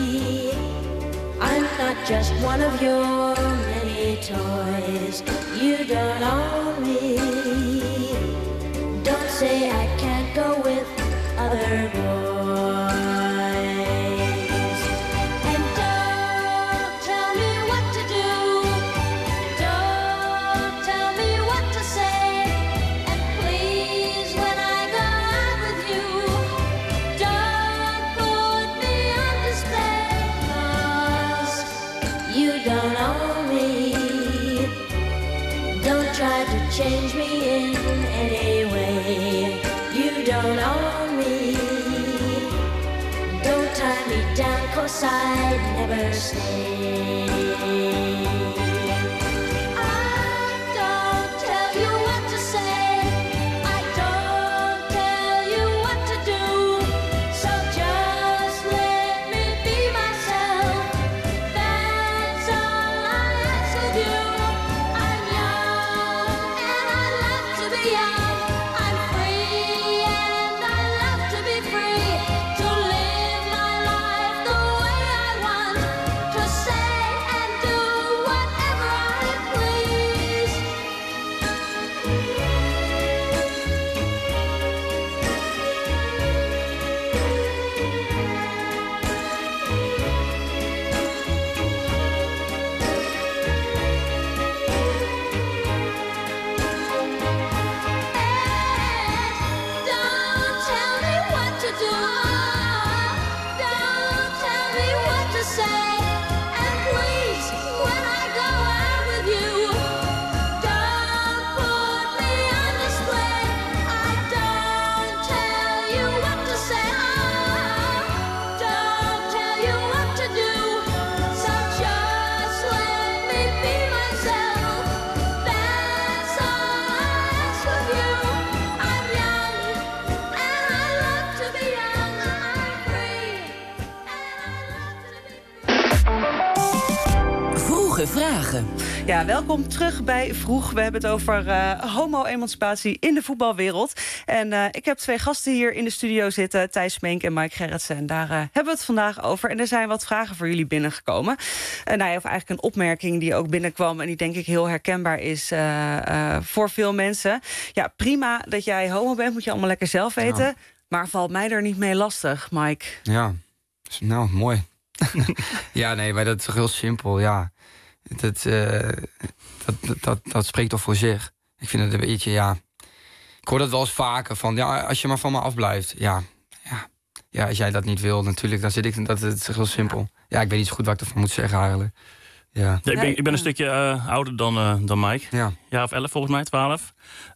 I'm not just one of your many toys. You don't own me. Don't say I can't go with other boys. And don't tell me what to do. Don't tell me what to say. And please, when I go out with you, don't put me on display. 'Cause you don't own me. Don't try to change me in any way. You don't own me. Don't tie me down, 'cause I'd never stay. I don't tell you what to say. I don't tell you what to do. So just let me be myself. That's all vragen. Ja, welkom terug bij Vroeg. We hebben het over homo-emancipatie in de voetbalwereld. En ik heb 2 gasten hier in de studio zitten. Thijs Meenk en Mike Gerritsen. En daar hebben we het vandaag over. En er zijn wat vragen voor jullie binnengekomen. Of eigenlijk een opmerking die ook binnenkwam... en die denk ik heel herkenbaar is voor veel mensen. Ja, prima dat jij homo bent, moet je allemaal lekker zelf weten. Ja. Maar valt mij er niet mee lastig, Mike? Ja, nou, mooi. Ja, nee, maar dat is toch heel simpel, ja. Dat spreekt toch voor zich. Ik vind het een beetje, ja... Ik hoor dat wel eens vaker, van ja, als je maar van me afblijft. Ja, als jij dat niet wil, natuurlijk, dan zit ik... Dat is heel simpel. Ja, ik weet niet zo goed wat ik ervan moet zeggen, eigenlijk. Ja. Ja, ik ben een stukje ouder dan Mike. Ja. Jaar of 11, volgens mij, 12.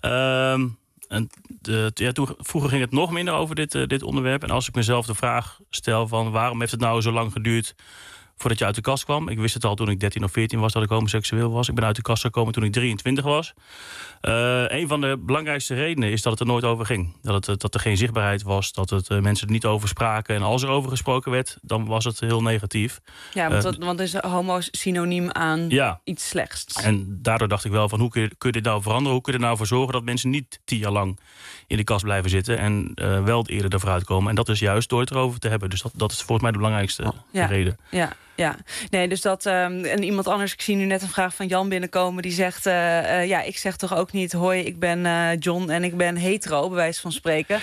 Vroeger ging het nog minder over dit onderwerp. En als ik mezelf de vraag stel van... waarom heeft het nou zo lang geduurd voordat je uit de kast kwam? Ik wist het al toen ik 13 of 14 was dat ik homoseksueel was. Ik ben uit de kast gekomen toen ik 23 was. Een van de belangrijkste redenen is dat het er nooit over ging. Dat er geen zichtbaarheid was, dat mensen er niet over spraken. En als er over gesproken werd, dan was het heel negatief. Ja, want is homo synoniem aan iets slechts. En daardoor dacht ik wel van hoe kun je dit nou veranderen? Hoe kun je er nou voor zorgen dat mensen niet 10 jaar lang in de kast blijven zitten en wel eerder er vooruit komen? En dat is juist door het erover te hebben. Dus dat is volgens mij de belangrijkste reden. Ja, nee, dus dat... en iemand anders, ik zie nu net een vraag van Jan binnenkomen... die zegt, ik zeg toch ook niet... hoi, ik ben John en ik ben hetero, bij wijze van spreken.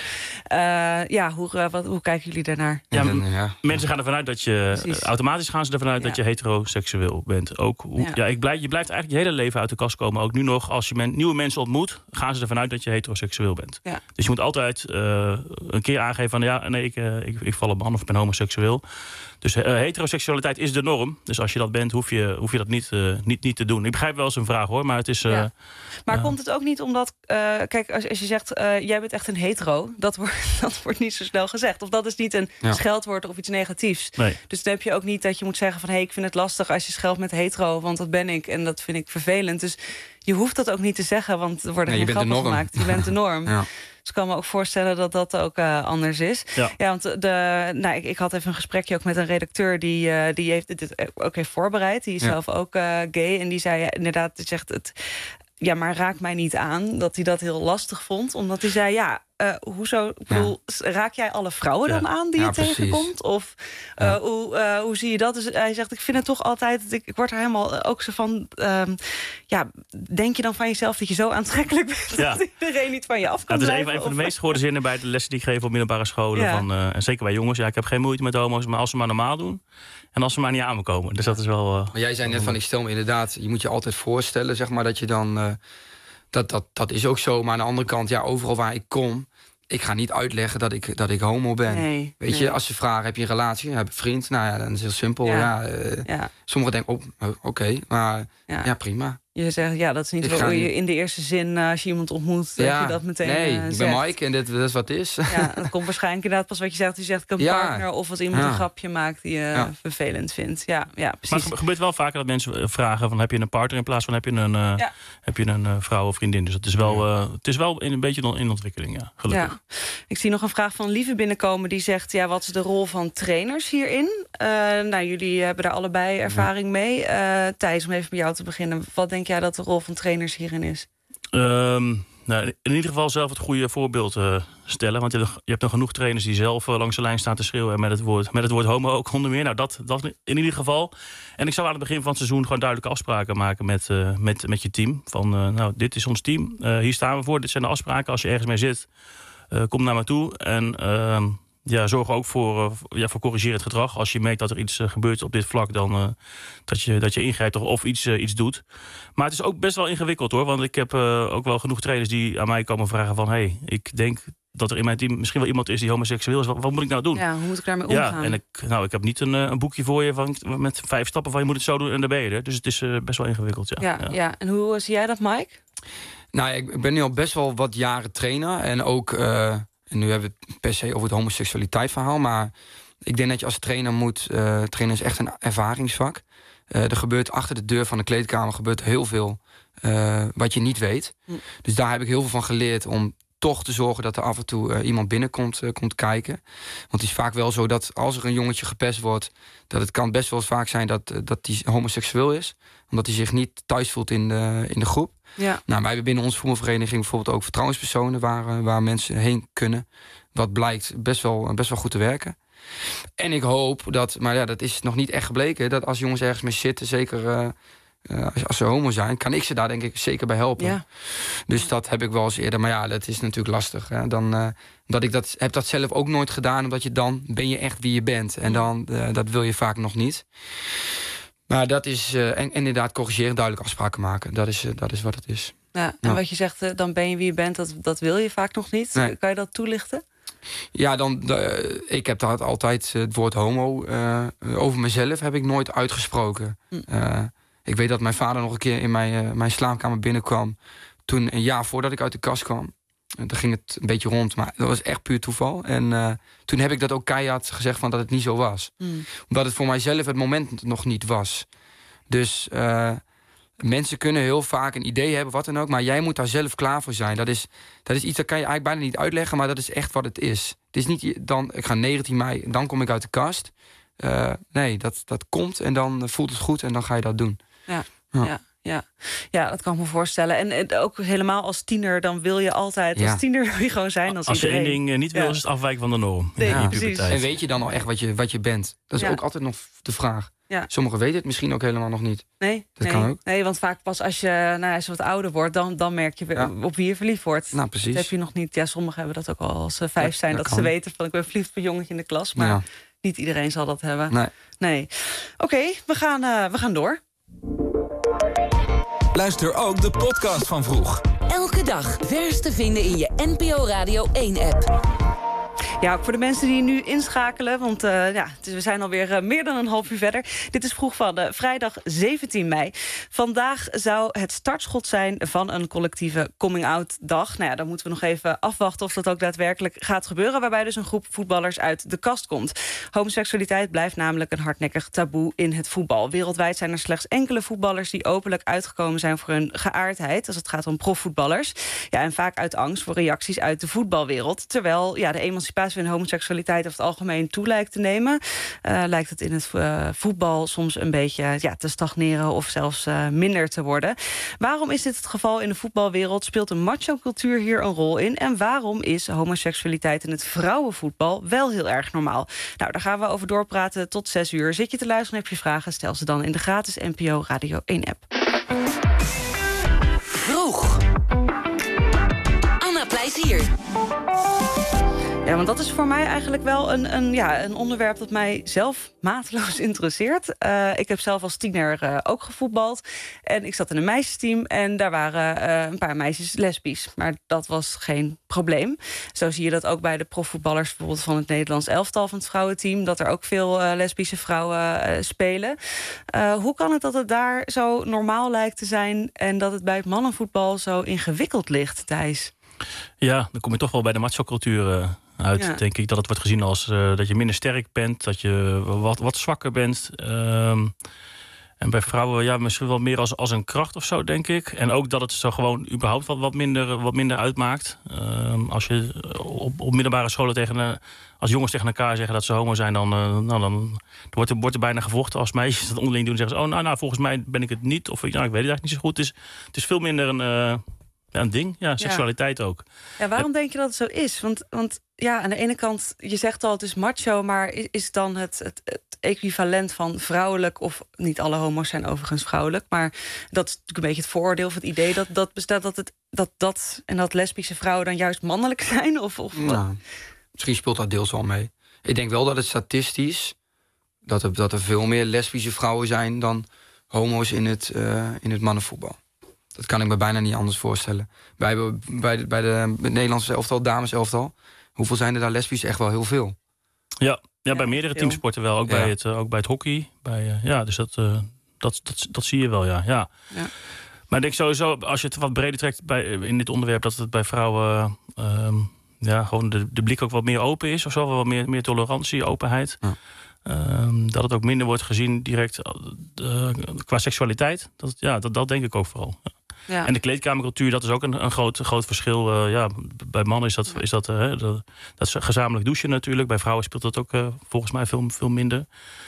Hoe kijken jullie daarnaar? Ja, mensen gaan ervan uit dat je... automatisch gaan ze ervan uit dat je heteroseksueel bent. Ook, je blijft eigenlijk je hele leven uit de kast komen. Ook nu nog, als je nieuwe mensen ontmoet... gaan ze ervan uit dat je heteroseksueel bent. Ja. Dus je moet altijd een keer aangeven van... ik val op man of ik ben homoseksueel. Dus heteroseksualiteit is de norm. Dus als je dat bent, hoef je dat niet te doen. Ik begrijp wel eens een vraag, hoor, maar het is... Maar komt het ook niet omdat... kijk, als je zegt, jij bent echt een hetero... Dat wordt niet zo snel gezegd. Of dat is niet een scheldwoord of iets negatiefs. Nee. Dus dan heb je ook niet dat je moet zeggen van... ik vind het lastig als je scheldt met hetero, want dat ben ik. En dat vind ik vervelend. Dus je hoeft dat ook niet te zeggen, want er worden geen grappen gemaakt. Je bent de norm. Ja. Dus ik kan me ook voorstellen dat dat ook anders is. Ja, want ik had even een gesprekje ook met een redacteur... die heeft dit ook heeft voorbereid. Die is zelf ook gay. En die zei inderdaad, die zegt het... Ja, maar raak mij niet aan. Dat hij dat heel lastig vond. Omdat hij zei, hoezo? Ik bedoel, raak jij alle vrouwen dan aan die je tegenkomt? Of hoe zie je dat? Dus hij zegt, ik vind het toch altijd... Ik word er helemaal ook zo van... denk je dan van jezelf dat je zo aantrekkelijk bent... dat iedereen niet van je af kan blijven? Het is een van de meest gehoorde zinnen bij de lessen die ik geef op middelbare scholen. En zeker bij jongens. Ik heb geen moeite met homo's, maar als ze maar normaal doen... en als ze maar niet aan me komen. Dus dat is wel... Maar jij zei net van, ik stel me inderdaad... je moet je altijd voorstellen, zeg maar, dat je dan... Dat is ook zo, maar aan de andere kant... overal waar ik kom... ik ga niet uitleggen dat ik homo ben. Weet je, als ze vragen, heb je een relatie? Heb je een vriend? Nou ja, dan is het heel simpel. Sommigen denken, oké, maar prima. Je zegt, dat is niet hoe je in de eerste zin... als je iemand ontmoet, dat je dat meteen zegt. Ik ben Mike en dit is wat het is. Ja, dat komt waarschijnlijk inderdaad pas wat je zegt. Je zegt een partner of als iemand een grapje maakt... die je vervelend vindt. Ja, precies. Maar het gebeurt wel vaker dat mensen vragen... van heb je een partner in plaats van heb je een vrouw of vriendin. Dus het is wel een beetje in ontwikkeling, gelukkig. Ja. Ik zie nog een vraag van Lieve binnenkomen... die zegt, wat is de rol van trainers hierin? Jullie hebben daar allebei ervaring mee. Thijs, om even bij jou te beginnen. Wat denk jij dat de rol van trainers hierin is? In ieder geval zelf het goede voorbeeld stellen. Want je hebt dan genoeg trainers die zelf langs de lijn staan te schreeuwen... met het woord homo ook onder meer. Nou, dat in ieder geval. En ik zou aan het begin van het seizoen... gewoon duidelijke afspraken maken met je team. Van, dit is ons team. Hier staan we voor. Dit zijn de afspraken. Als je ergens mee zit, kom naar me toe. En... zorg ook voor corrigerend gedrag. Als je merkt dat er iets gebeurt op dit vlak... dan dat je ingrijpt of iets doet. Maar het is ook best wel ingewikkeld, hoor. Want ik heb ook wel genoeg trainers die aan mij komen vragen van... ik denk dat er in mijn team misschien wel iemand is die homoseksueel is. Wat moet ik nou doen? Ja, hoe moet ik daarmee omgaan? Ja, en ik heb niet een boekje voor je met 5 stappen van... je moet het zo doen en dan ben je er. Dus het is best wel ingewikkeld, Ja. En hoe zie jij dat, Mike? Nou, ik ben nu al best wel wat jaren trainer. En ook... En nu hebben we het per se over het homoseksualiteitsverhaal. Maar ik denk dat je als trainer moet... trainen is echt een ervaringsvak. Er gebeurt achter de deur van de kleedkamer... gebeurt heel veel wat je niet weet. Dus daar heb ik heel veel van geleerd... om toch te zorgen dat er af en toe iemand komt kijken. Want het is vaak wel zo dat als er een jongetje gepest wordt, dat het kan best wel vaak zijn dat die homoseksueel is. Omdat hij zich niet thuis voelt in de groep. Ja. Nou, wij hebben binnen onze voetbalvereniging bijvoorbeeld ook vertrouwenspersonen waar mensen heen kunnen. Wat blijkt best wel goed te werken. En ik hoop dat, maar ja, dat is nog niet echt gebleken, dat als jongens ergens mee zitten, zeker als ze homo zijn, kan ik ze daar denk ik zeker bij helpen. Ja. Dus dat heb ik wel eens eerder. Maar ja, dat is natuurlijk lastig. Hè. Ik heb dat zelf ook nooit gedaan, omdat dan ben je echt wie je bent. En dan dat wil je vaak nog niet. Maar dat is en inderdaad corrigeren, duidelijk afspraken maken. Dat is wat het is. Ja, en wat je zegt, dan ben je wie je bent, dat wil je vaak nog niet. Nee. Kan je dat toelichten? Ja, ik heb daar altijd het woord homo. Over mezelf heb ik nooit uitgesproken. Ik weet dat mijn vader nog een keer in mijn slaapkamer binnenkwam. Toen, een jaar voordat ik uit de kast kwam. Daar ging het een beetje rond, maar dat was echt puur toeval. En toen heb ik dat ook keihard gezegd van dat het niet zo was. Omdat het voor mijzelf het moment nog niet was. Dus mensen kunnen heel vaak een idee hebben, wat dan ook. Maar jij moet daar zelf klaar voor zijn. Dat is iets dat kan je eigenlijk bijna niet uitleggen, maar dat is echt wat het is. Het is niet ik ga 19 mei, dan kom ik uit de kast. Nee, dat komt en dan voelt het goed en dan ga je dat doen. Ja, dat kan ik me voorstellen. En ook helemaal als tiener, dan wil je altijd als tiener wil je gewoon zijn als je één ding niet wil, is het afwijken van de norm. Nee, precies. En weet je dan al echt wat je bent? Dat is ook altijd nog de vraag. Ja. Sommigen weten het misschien ook helemaal nog niet. Dat kan ook. Nee, want vaak pas als je wat ouder wordt, dan merk je op wie je verliefd wordt. Nou, precies. Dat heb je nog niet. Ja, sommigen hebben dat ook al als ze 5 zijn, dat ze weten van ik ben verliefd op een jongetje in de klas. Maar niet iedereen zal dat hebben. Nee. Oké, we gaan door. Luister ook de podcast van Vroeg. Elke dag vers te vinden in je NPO Radio 1-app. Ja, ook voor de mensen die nu inschakelen, want we zijn alweer meer dan een half uur verder. Dit is Vroeg van vrijdag 17 mei. Vandaag zou het startschot zijn van een collectieve coming-out dag. Nou ja, dan moeten we nog even afwachten of dat ook daadwerkelijk gaat gebeuren, waarbij dus een groep voetballers uit de kast komt. Homoseksualiteit blijft namelijk een hardnekkig taboe in het voetbal. Wereldwijd zijn er slechts enkele voetballers die openlijk uitgekomen zijn voor hun geaardheid, als het gaat om profvoetballers. Ja, en vaak uit angst voor reacties uit de voetbalwereld. Terwijl de emancipatie van homoseksualiteit over het algemeen toe lijkt te nemen, lijkt het in het voetbal soms een beetje te stagneren of zelfs minder te worden. Waarom is dit het geval in de voetbalwereld? Speelt de macho-cultuur hier een rol in? En waarom is homoseksualiteit in het vrouwenvoetbal wel heel erg normaal? Nou, daar gaan we over doorpraten tot 6 uur. Zit je te luisteren, heb je vragen? Stel ze dan in de gratis NPO Radio 1-app. Vroeg. Anna Plezier. Ja, want dat is voor mij eigenlijk wel een onderwerp dat mij zelf mateloos interesseert. Ik heb zelf als tiener ook gevoetbald. En ik zat in een meisjesteam en daar waren een paar meisjes lesbisch. Maar dat was geen probleem. Zo zie je dat ook bij de profvoetballers bijvoorbeeld van het Nederlands elftal, van het vrouwenteam, dat er ook veel lesbische vrouwen spelen. Hoe kan het dat het daar zo normaal lijkt te zijn en dat het bij het mannenvoetbal zo ingewikkeld ligt, Thijs? Ja, dan kom je toch wel bij de macho-cultuur uit, denk ik. Dat het wordt gezien als dat je minder sterk bent, dat je wat zwakker bent. En bij vrouwen misschien wel meer als een kracht of zo, denk ik. En ook dat het zo gewoon überhaupt wat minder uitmaakt. Als je op middelbare scholen als jongens tegen elkaar zeggen dat ze homo zijn, dan wordt er bijna gevochten. Als meisjes dat onderling doen, zeggen ze, nou, volgens mij ben ik het niet. Of ik weet het eigenlijk niet zo goed. Het is veel minder een ding, seksualiteit ook. Ja, waarom denk je dat het zo is? Want aan de ene kant, je zegt al, het is macho, maar is dan het equivalent van vrouwelijk, of niet alle homo's zijn overigens vrouwelijk, maar dat is natuurlijk een beetje het vooroordeel of het idee dat bestaat dat lesbische vrouwen dan juist mannelijk zijn? Nou, misschien speelt dat deels al mee. Ik denk wel dat het statistisch dat er veel meer lesbische vrouwen zijn dan homo's in het mannenvoetbal. Dat kan ik me bijna niet anders voorstellen. Wij hebben bij de Nederlandse elftal, dames elftal, hoeveel zijn er daar lesbisch? Echt wel heel veel. Ja, bij meerdere teamsporten wel. Ook bij het hockey. Dus dat zie je wel, ja. Maar ik denk sowieso, als je het wat breder trekt in dit onderwerp, dat het bij vrouwen gewoon de blik ook wat meer open is. Of zo, wat meer tolerantie, openheid. Ja. Dat het ook minder wordt gezien direct qua seksualiteit. Dat denk ik ook vooral. Ja. En de kleedkamercultuur, dat is ook een groot verschil. Bij mannen is dat is gezamenlijk douchen natuurlijk. Bij vrouwen speelt dat ook volgens mij veel minder.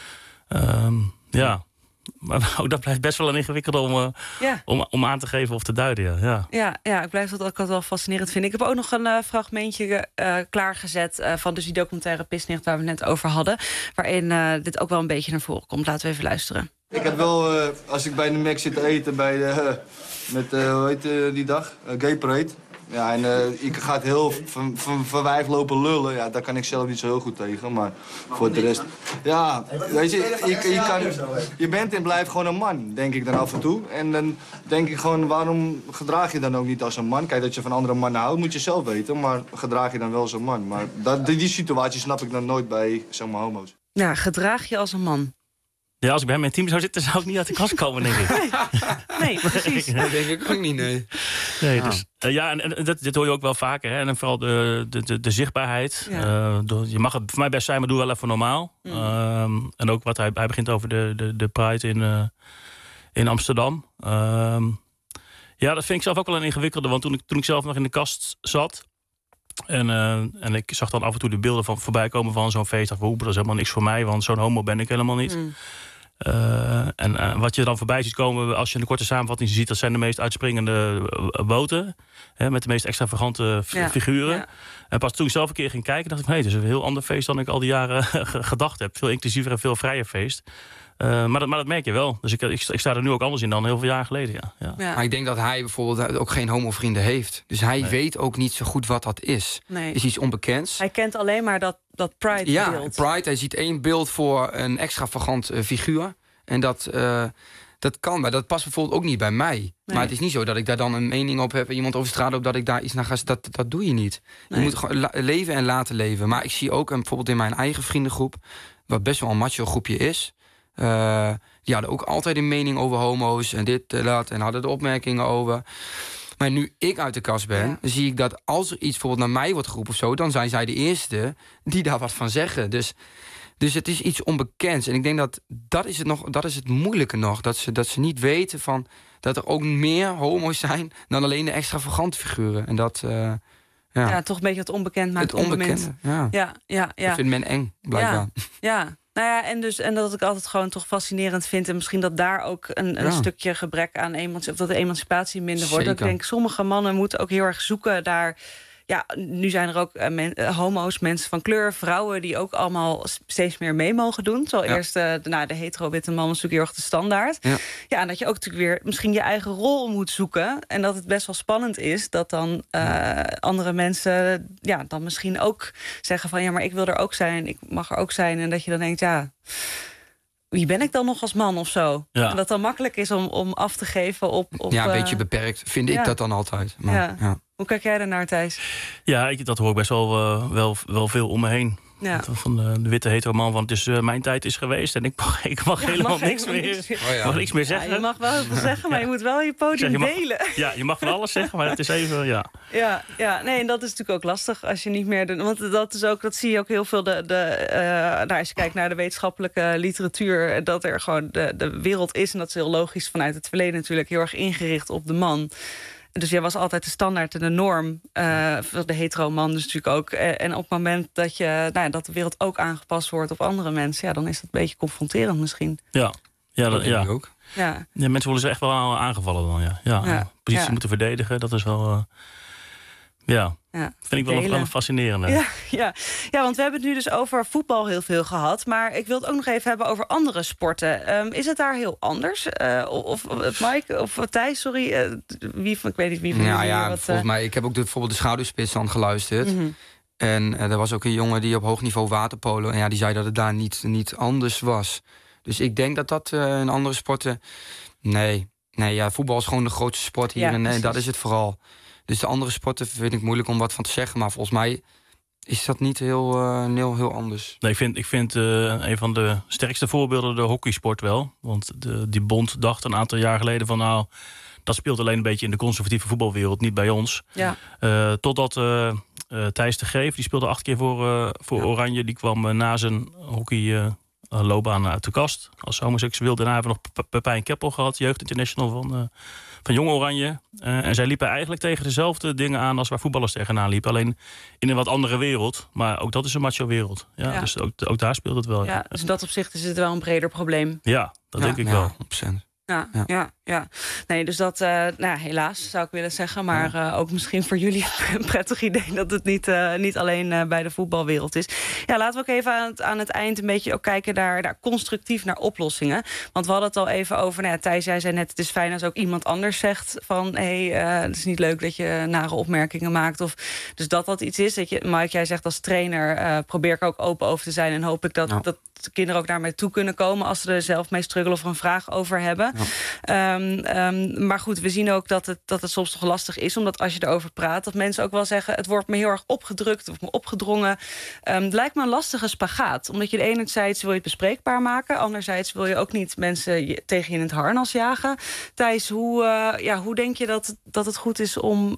Maar ook dat blijft best wel een ingewikkelde om aan te geven of te duiden. Ja, ik blijf dat ook altijd wel fascinerend vinden. Ik heb ook nog een fragmentje klaargezet van dus die documentaire Pisnicht waar we het net over hadden. Waarin dit ook wel een beetje naar voren komt. Laten we even luisteren. Ik heb wel, als ik bij de Mac zit te eten bij hoe heet die dag? Gay Parade. Ja, en ik ga het heel verwijf lopen lullen. Ja, daar kan ik zelf niet zo heel goed tegen. Maar voor de rest... Ja, weet je bent en blijft gewoon een man, denk ik dan af en toe. En dan denk ik gewoon, waarom gedraag je dan ook niet als een man? Kijk, dat je van andere mannen houdt, moet je zelf weten. Maar gedraag je dan wel als een man? Maar die situatie snap ik dan nooit bij, zeg maar, homo's. Ja, gedraag je als een man. Ja, als ik bij mijn team zou zitten, zou ik niet uit de kast komen, denk ik. Nee, precies. Dat denk ik ook niet, nee. Dus, en dit hoor je ook wel vaker. Hè? En vooral de zichtbaarheid. Ja. Je mag het voor mij best zijn, maar doe wel even normaal. En ook wat hij begint over de Pride in Amsterdam. Dat vind ik zelf ook wel een ingewikkelde. Want toen ik zelf nog in de kast zat... En ik zag dan af en toe de beelden voorbij komen van zo'n feest. Dat is helemaal niks voor mij, want zo'n homo ben ik helemaal niet. En wat je dan voorbij ziet komen, als je een korte samenvatting ziet... dat zijn de meest uitspringende boten. Met de meest extravagante figuren. Ja. En pas toen ik zelf een keer ging kijken, dacht ik... dit is een heel ander feest dan ik al die jaren gedacht heb. Veel inclusiever en veel vrijer feest. Maar dat merk je wel. Dus ik sta er nu ook anders in dan heel veel jaar geleden. Ja. Maar ik denk dat hij bijvoorbeeld ook geen homovrienden heeft. Dus hij weet ook niet zo goed wat dat is. Nee. Is iets onbekends. Hij kent alleen maar dat Pride-beeld. Ja, Pride. Hij ziet één beeld voor een extravagant figuur. En dat kan, maar dat past bijvoorbeeld ook niet bij mij. Nee. Maar het is niet zo dat ik daar dan een mening op heb... en iemand over straat op dat ik daar iets naar ga... Dat doe je niet. Nee. Je moet gewoon leven en laten leven. Maar ik zie ook, bijvoorbeeld in mijn eigen vriendengroep... wat best wel een macho groepje is... die hadden ook altijd een mening over homo's... en dit, dat, en hadden er opmerkingen over... Maar nu ik uit de kast ben, zie ik dat als er iets bijvoorbeeld naar mij wordt geroepen of zo... dan zijn zij de eerste die daar wat van zeggen. Dus het is iets onbekends. En ik denk dat is het moeilijke nog. Dat ze niet weten van dat er ook meer homo's zijn... dan alleen de extravagante figuren. En dat... toch een beetje het onbekend maakt het onbekende. Ja. Dat vindt men eng, blijkbaar. Ja. Nou ja, en dat ik altijd gewoon toch fascinerend vind... en misschien dat daar ook een stukje gebrek aan of dat de emancipatie minder wordt. Dat ik denk, sommige mannen moeten ook heel erg zoeken daar... Ja, nu zijn er ook homo's, mensen van kleur, vrouwen... die ook allemaal steeds meer mee mogen doen. Terwijl eerst de hetero-witte man was natuurlijk heel erg de standaard. Ja, en dat je ook natuurlijk weer misschien je eigen rol moet zoeken. En dat het best wel spannend is dat dan andere mensen... dan misschien ook zeggen van... ja, maar ik wil er ook zijn, ik mag er ook zijn. En dat je dan denkt, wie ben ik dan nog als man of zo? Ja. En dat dan makkelijk is om af te geven op... een beetje beperkt, vind ik dat dan altijd. Maar, Hoe kijk jij daarnaar, Thijs? Ja, dat hoor ik best wel veel om me heen. Ja. Van de witte hetero man, want het is, mijn tijd is geweest... en ik mag helemaal niks meer. Mag niks meer zeggen. Ja, je mag wel veel zeggen, maar je moet wel je podium delen. Je mag van alles zeggen, maar het is even... Ja, nee, en dat is natuurlijk ook lastig als je niet meer... Want dat zie je ook heel veel... als je kijkt naar de wetenschappelijke literatuur... dat er gewoon de wereld is, en dat is heel logisch... vanuit het verleden natuurlijk heel erg ingericht op de man... Dus jij was altijd de standaard en de norm. De hetero-man dus natuurlijk ook. En op het moment dat dat de wereld ook aangepast wordt op andere mensen... dan is dat een beetje confronterend misschien. Dat ook. Ja, mensen worden ze echt wel aangevallen dan, positie moeten verdedigen, dat is wel... vind ik wel een fascinerende. Ja, want we hebben het nu dus over voetbal heel veel gehad. Maar ik wil het ook nog even hebben over andere sporten. Is het daar heel anders? Of Mike, of Thijs, sorry. Ik weet niet wie van jullie. Volgens mij, ik heb ook bijvoorbeeld de schaduwspits dan geluisterd. Mm-hmm. En er was ook een jongen die op hoog niveau waterpolo... en die zei dat het daar niet anders was. Dus ik denk dat in andere sporten... Nee, voetbal is gewoon de grootste sport hier. En dat is het vooral. Dus de andere sporten vind ik moeilijk om wat van te zeggen. Maar volgens mij is dat niet heel anders. Nee, ik vind een van de sterkste voorbeelden de hockeysport wel. Want die bond dacht een aantal jaar geleden van... dat speelt alleen een beetje in de conservatieve voetbalwereld, niet bij ons. Ja. Totdat Thijs de Greef, die speelde 8 keer voor Oranje... die kwam na zijn hockeyloopbaan uit de kast als homoseksueel. Daarna hebben we nog Pepijn Keppel gehad, jeugdinternational Jong Oranje. En zij liepen eigenlijk tegen dezelfde dingen aan als waar voetballers tegenaan liepen. Alleen in een wat andere wereld. Maar ook dat is een macho-wereld. Ja. Dus ook daar speelt het wel. Ja, dus in dat opzicht is het wel een breder probleem. Ja, dat denk ik wel. 100%. Ja. Nee, dus dat, helaas zou ik willen zeggen. Maar ook misschien voor jullie een prettig idee dat het niet alleen bij de voetbalwereld is. Ja, laten we ook even aan het eind een beetje ook kijken naar constructief naar oplossingen. Want we hadden het al even over, Thijs, jij zei net, het is fijn als ook iemand anders zegt van, het is niet leuk dat je nare opmerkingen maakt. Of, dus dat iets is. Dat Mike, jij zegt als trainer, probeer ik ook open over te zijn en hoop ik dat de kinderen ook daarmee toe kunnen komen als ze er zelf mee struggelen of er een vraag over hebben. Ja. Maar goed, we zien ook dat het soms toch lastig is, omdat als je erover praat, dat mensen ook wel zeggen, het wordt me heel erg opgedrukt of me opgedrongen. Het lijkt me een lastige spagaat, omdat je enerzijds wil je het bespreekbaar maken, anderzijds wil je ook niet mensen tegen je in het harnas jagen. Thijs, hoe denk je dat het goed is om,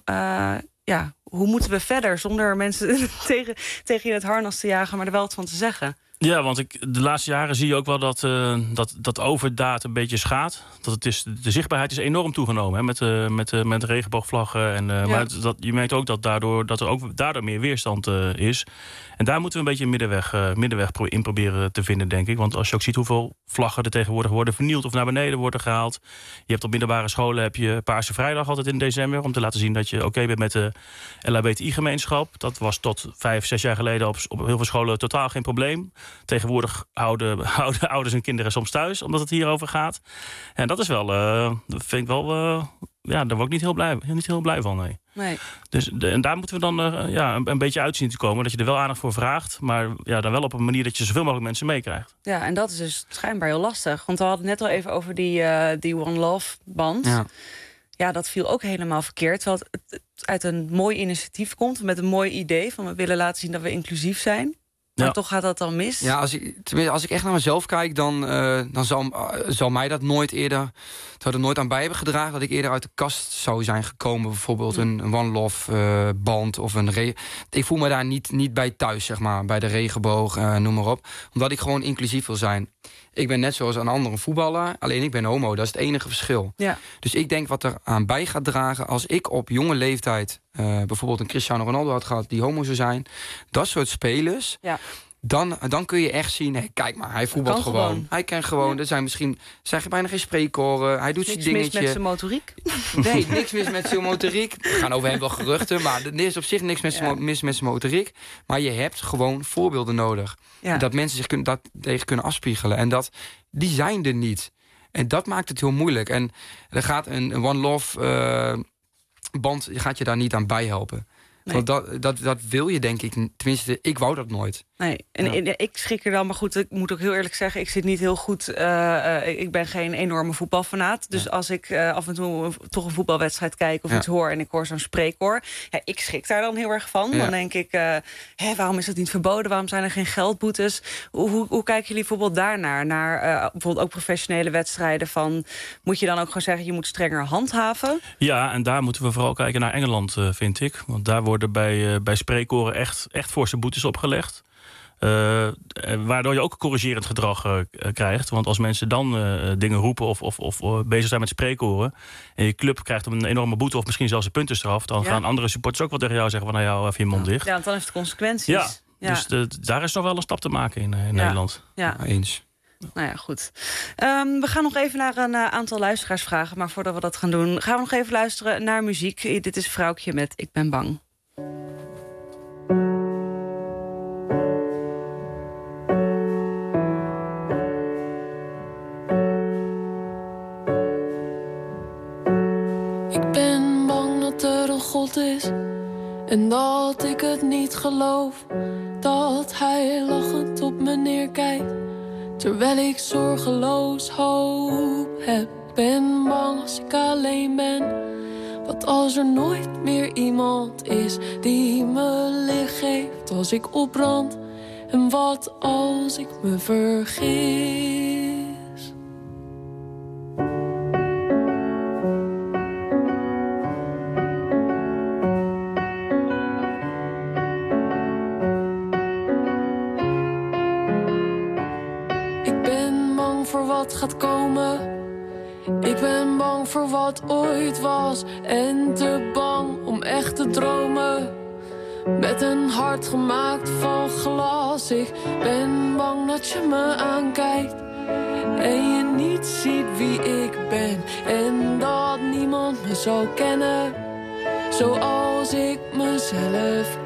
hoe moeten we verder zonder mensen tegen je in het harnas te jagen, maar er wel wat van te zeggen? Ja, want de laatste jaren zie je ook wel dat overdaad een beetje schaadt. De zichtbaarheid is enorm toegenomen, hè, met regenboogvlaggen. Maar je merkt ook dat er ook daardoor meer weerstand is. En daar moeten we een beetje een middenweg in proberen te vinden, denk ik. Want als je ook ziet hoeveel vlaggen er tegenwoordig worden vernield of naar beneden worden gehaald. Je hebt op middelbare scholen heb je Paarse Vrijdag altijd in december, om te laten zien dat je oké bent met de LHBTI-gemeenschap. Dat was tot 5-6 jaar geleden op heel veel scholen totaal geen probleem. Tegenwoordig houden ouders en kinderen soms thuis, omdat het hierover gaat. En dat is wel, dat vind ik wel, daar word ik niet heel blij van. Nee. Dus en daar moeten we dan een beetje uitzien te komen. Dat je er wel aandacht voor vraagt, maar dan wel op een manier dat je zoveel mogelijk mensen meekrijgt. Ja, en dat is dus schijnbaar heel lastig. Want we hadden het net al even over die One Love band. Ja, dat viel ook helemaal verkeerd. Terwijl het uit een mooi initiatief komt, met een mooi idee van we willen laten zien dat we inclusief zijn. Maar toch gaat dat dan mis? Ja, als ik echt naar mezelf kijk, dan zal mij dat nooit eerder, zou er nooit aan bij hebben gedragen dat ik eerder uit de kast zou zijn gekomen. Bijvoorbeeld een One Love band of ik voel me daar niet bij thuis, zeg maar, bij de regenboog, noem maar op. Omdat ik gewoon inclusief wil zijn. Ik ben net zoals een andere voetballer, alleen ik ben homo. Dat is het enige verschil. Ja. Dus ik denk wat er aan bij gaat dragen als ik op jonge leeftijd bijvoorbeeld een Cristiano Ronaldo had gehad die homo zou zijn. Dat soort spelers. Ja. Dan kun je echt zien, kijk maar, hij voetbalt gewoon. Hij kan gewoon, er zijn bijna geen spreekoren. Hij doet zijn dingetje. Niks mis met zijn motoriek? Nee, niks mis met zijn motoriek. Er gaan over hem wel geruchten, maar er is op zich niks mis met zijn motoriek. Maar je hebt gewoon voorbeelden nodig. Ja. Dat mensen zich dat tegen kunnen afspiegelen. En die zijn er niet. En dat maakt het heel moeilijk. En er gaat een One Love band gaat je daar niet aan bijhelpen. Nee. Want dat wil je, denk ik. Tenminste, ik wou dat nooit. Nee, en ik schrik er dan. Maar goed, ik moet ook heel eerlijk zeggen, ik zit niet heel goed. Ik ben geen enorme voetbalfanaat. Dus als ik af en toe toch een voetbalwedstrijd kijk of iets hoor en ik hoor zo'n spreekkoor, ik schrik daar dan heel erg van. Ja. Dan denk ik, waarom is dat niet verboden? Waarom zijn er geen geldboetes? Hoe kijken jullie bijvoorbeeld daarnaar? Naar bijvoorbeeld ook professionele wedstrijden van, moet je dan ook gewoon zeggen, je moet strenger handhaven? Ja, en daar moeten we vooral kijken naar Engeland, vind ik. Want daar worden bij spreekkoren echt forse boetes opgelegd. Waardoor je ook corrigerend gedrag krijgt. Want als mensen dan dingen roepen of bezig zijn met spreekkoren en je club krijgt een enorme boete of misschien zelfs een puntenstraf, dan gaan andere supporters ook wel tegen jou zeggen van hou even je mond dicht. Ja, want dan heeft het consequenties. Ja. Dus daar is nog wel een stap te maken in Nederland. Ja. Eens. Nou ja, goed. We gaan nog even naar een aantal luisteraarsvragen. Maar voordat we dat gaan doen, gaan we nog even luisteren naar muziek. Dit is Vrouwtje met Ik ben bang. Ik ben bang dat er een God is en dat ik het niet geloof. Dat hij lachend op me neerkijkt terwijl ik zorgeloos hoop heb. Ben bang als ik alleen ben. Wat als er nooit meer iemand is die me licht geeft als ik opbrand? En wat als ik me vergis? Ik ben bang voor wat gaat komen. Ik ben bang voor wat het ooit was. En te bang om echt te dromen. Met een hart gemaakt van glas. Ik ben bang dat je me aankijkt en je niet ziet wie ik ben. En dat niemand me zou kennen zoals ik mezelf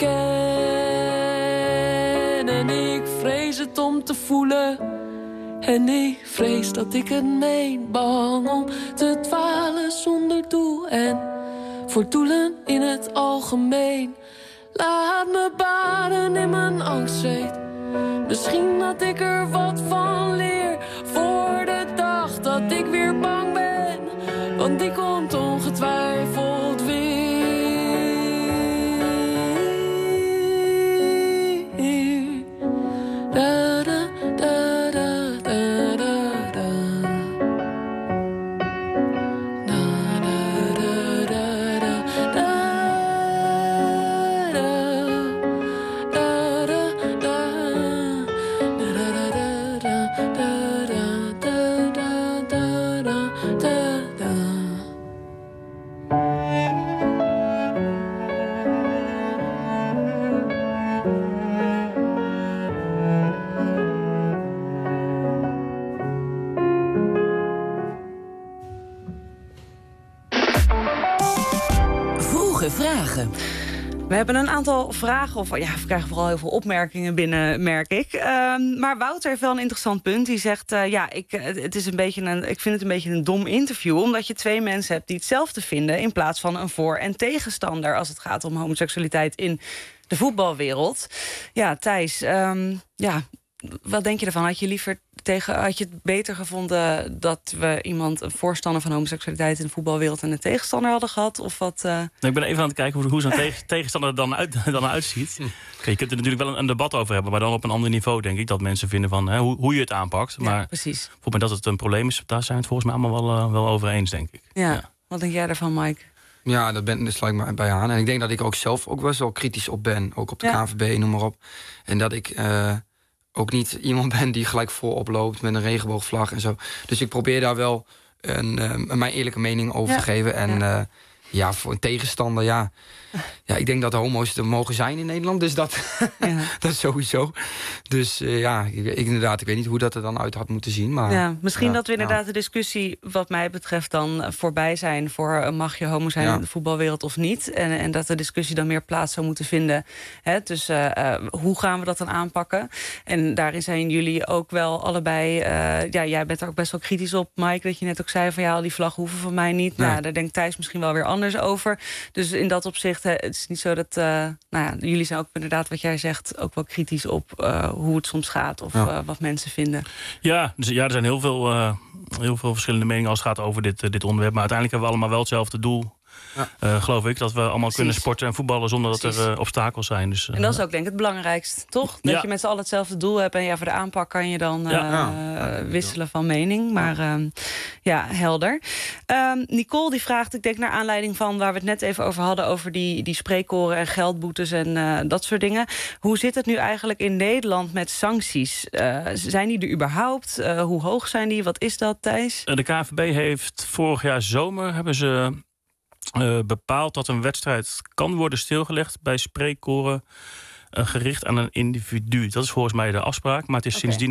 ken. En ik vrees het om te voelen. En ik vrees dat ik het meen. Bang om te dwalen zonder doel. En voor doelen in het algemeen. Laat me baden in mijn angstzweet. Misschien dat ik er wat van leer. Voor de dag dat ik weer bang ben. Want die komt ongetwijfeld weer. Da, da, da, da, da, da, da. Da, da, da, da, da, da. Vroege vragen. We hebben een aantal vragen, of ja, we krijgen vooral heel veel opmerkingen binnen, merk ik. Maar Wouter heeft wel een interessant punt. Die zegt, ik vind het een beetje een dom interview, omdat je twee mensen hebt die hetzelfde vinden in plaats van een voor- en tegenstander als het gaat om homoseksualiteit in de voetbalwereld. Ja, Thijs, wat denk je ervan? Had je het beter gevonden dat we een voorstander van homoseksualiteit in de voetbalwereld en een tegenstander hadden gehad? Of wat? Ik ben even aan het kijken hoe zo'n tegenstander er dan uitziet. Je kunt er natuurlijk wel een debat over hebben, maar dan op een ander niveau, denk ik. Dat mensen vinden van hoe je het aanpakt. Ja, maar precies. Volgens mij dat het een probleem is, daar zijn we het volgens mij allemaal wel over eens, denk ik. Ja. Wat denk jij daarvan, Mike? Ja, dat sluit me bij aan. En ik denk dat ik ook zelf ook best wel kritisch op ben. Ook op de KNVB, noem maar op. En dat ik ook niet iemand ben die gelijk voorop loopt met een regenboogvlag en zo. Dus ik probeer daar wel mijn eerlijke mening over te geven. En voor een tegenstander, ik denk dat de homo's er mogen zijn in Nederland. Dus dat is sowieso. Dus ik weet niet hoe dat er dan uit had moeten zien. Maar, misschien dat we inderdaad de discussie, wat mij betreft, dan voorbij zijn voor mag je homo zijn in de voetbalwereld of niet. En dat de discussie dan meer plaats zou moeten vinden. Dus hoe gaan we dat dan aanpakken? En daarin zijn jullie ook wel allebei. Jij bent er ook best wel kritisch op, Mike, dat je net ook zei van al die vlaggen hoeven van mij niet. Nee. Nou, daar denkt Thijs misschien wel weer anders over. Dus in dat opzicht, het is niet zo dat jullie zijn ook inderdaad, wat jij zegt, ook wel kritisch op hoe het soms gaat of wat mensen vinden. Ja, dus er zijn heel veel verschillende meningen als het gaat over dit onderwerp. Maar uiteindelijk hebben we allemaal wel hetzelfde doel. Geloof ik, dat we allemaal kunnen sporten en voetballen zonder dat er obstakels zijn. Dus, en dat is ook denk ik het belangrijkst, toch? Dat je met z'n allen hetzelfde doel hebt. En voor de aanpak kan je dan wisselen van mening. Maar helder. Nicole die vraagt, ik denk naar aanleiding van waar we het net even over hadden, over die spreekkoren en geldboetes en dat soort dingen. Hoe zit het nu eigenlijk in Nederland met sancties? Zijn die er überhaupt? Hoe hoog zijn die? Wat is dat, Thijs? De KNVB heeft vorig jaar zomer bepaald dat een wedstrijd kan worden stilgelegd bij spreekkoren gericht aan een individu. Dat is volgens mij de afspraak, maar het is sindsdien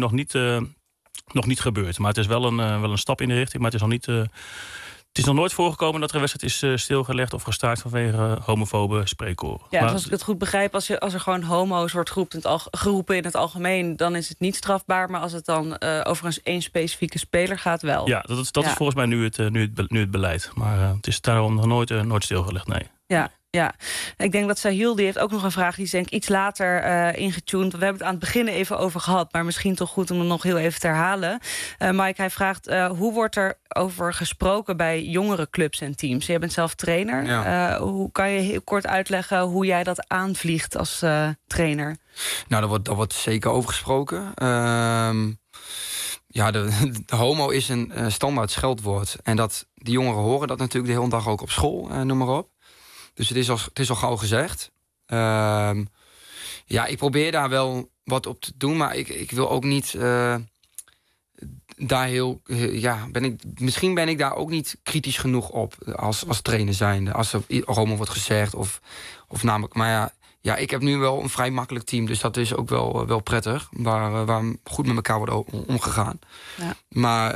nog niet gebeurd. Maar het is wel een stap in de richting, maar het is nog niet. Het is nog nooit voorgekomen dat er een wedstrijd is stilgelegd of gestaakt vanwege homofobe spreekkoren. Ja, dus als ik het goed begrijp, als er gewoon homo's wordt geroepen in het algemeen, dan is het niet strafbaar. Maar als het dan over één specifieke speler gaat, wel. Ja, dat is volgens mij nu het beleid. Maar het is daarom nog nooit stilgelegd, nee. Ja, ik denk dat Sahil, die heeft ook nog een vraag. Die is denk ik iets later ingetuned. We hebben het aan het begin even over gehad, maar misschien toch goed om het nog heel even te herhalen. Mike, hij vraagt, hoe wordt er over gesproken bij jongere clubs en teams? Jij bent zelf trainer. Ja. Hoe kan je heel kort uitleggen hoe jij dat aanvliegt als trainer? Nou, daar wordt zeker over gesproken. De homo is een standaard scheldwoord. En die jongeren horen dat natuurlijk de hele dag ook op school, noem maar op. Dus het is al gauw gezegd. Ik probeer daar wel wat op te doen, maar ik wil ook niet daar misschien ben ik daar ook niet kritisch genoeg op als trainer zijnde. Als er homo wordt gezegd of namelijk. Maar ja, ik heb nu wel een vrij makkelijk team, dus dat is ook wel prettig. Waar goed met elkaar wordt omgegaan. Ja. Maar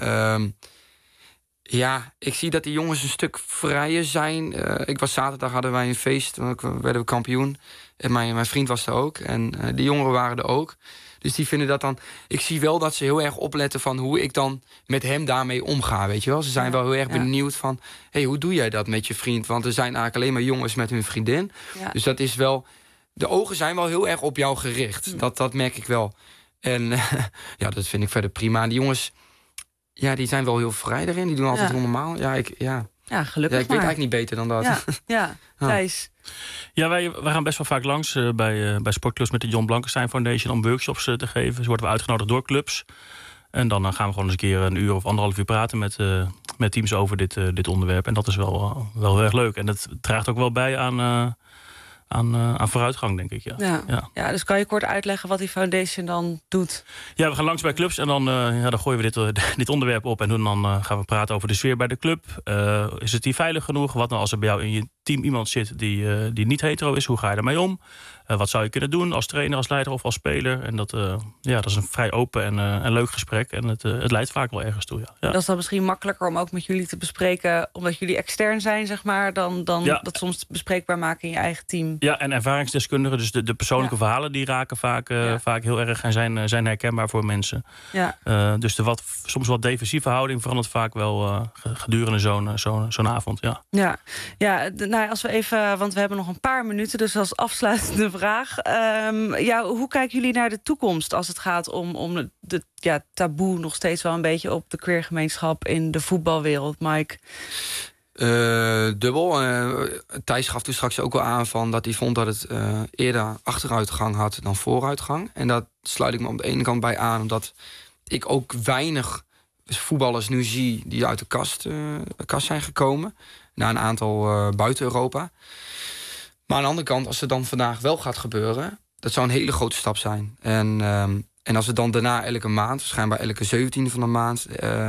ik zie dat die jongens een stuk vrijer zijn. Zaterdag hadden wij een feest, werden we kampioen. En mijn vriend was er ook. En de jongeren waren er ook. Dus die vinden dat dan. Ik zie wel dat ze heel erg opletten van hoe ik dan met hem daarmee omga. Weet je wel? Ze zijn wel heel erg benieuwd van. Hoe doe jij dat met je vriend? Want er zijn eigenlijk alleen maar jongens met hun vriendin. Ja. Dus dat is wel. De ogen zijn wel heel erg op jou gericht. Dat merk ik wel. En dat vind ik verder prima. Die jongens, die zijn wel heel vrij daarin. Die doen altijd heel normaal. Ja, gelukkig ik weet eigenlijk niet beter dan dat. Ja, Thijs. Ja, wij gaan best wel vaak langs bij sportclubs met de John Blankenstein Foundation om workshops te geven. Ze worden we uitgenodigd door clubs. En dan gaan we gewoon eens een keer een uur of 1,5 uur praten met teams over dit onderwerp. En dat is wel heel erg leuk. En dat draagt ook wel bij aan vooruitgang, denk ik. Ja, dus kan je kort uitleggen wat die foundation dan doet? Ja, we gaan langs bij clubs en dan gooien we dit onderwerp op. En dan gaan we praten over de sfeer bij de club. Is het hier veilig genoeg? Wat nou als er bij jou in je team iemand zit die niet hetero is? Hoe ga je daarmee om? Wat zou je kunnen doen als trainer, als leider of als speler? En dat is een vrij open en leuk gesprek. En het leidt vaak wel ergens toe. Ja. Dat is dan misschien makkelijker om ook met jullie te bespreken, omdat jullie extern zijn, zeg maar, dan dat soms bespreekbaar maken in je eigen team. Ja, en ervaringsdeskundigen, dus de persoonlijke verhalen, die raken vaak heel erg en zijn herkenbaar voor mensen. Ja. Dus de soms wat defensieve houding verandert vaak wel gedurende zo'n avond. Als we even, want we hebben nog een paar minuten, dus als afsluitende vraag. Hoe kijken jullie naar de toekomst als het gaat om de taboe nog steeds wel een beetje op de queergemeenschap in de voetbalwereld, Mike? Dubbel. Thijs gaf toen straks ook wel aan van dat hij vond dat het eerder achteruitgang had dan vooruitgang. En dat sluit ik me aan de ene kant bij aan, omdat ik ook weinig voetballers nu zie die uit de kast zijn gekomen. Na een aantal buiten Europa. Maar aan de andere kant, als het dan vandaag wel gaat gebeuren, dat zou een hele grote stap zijn. En als het dan daarna elke maand, waarschijnlijk bij elke 17e van de maand,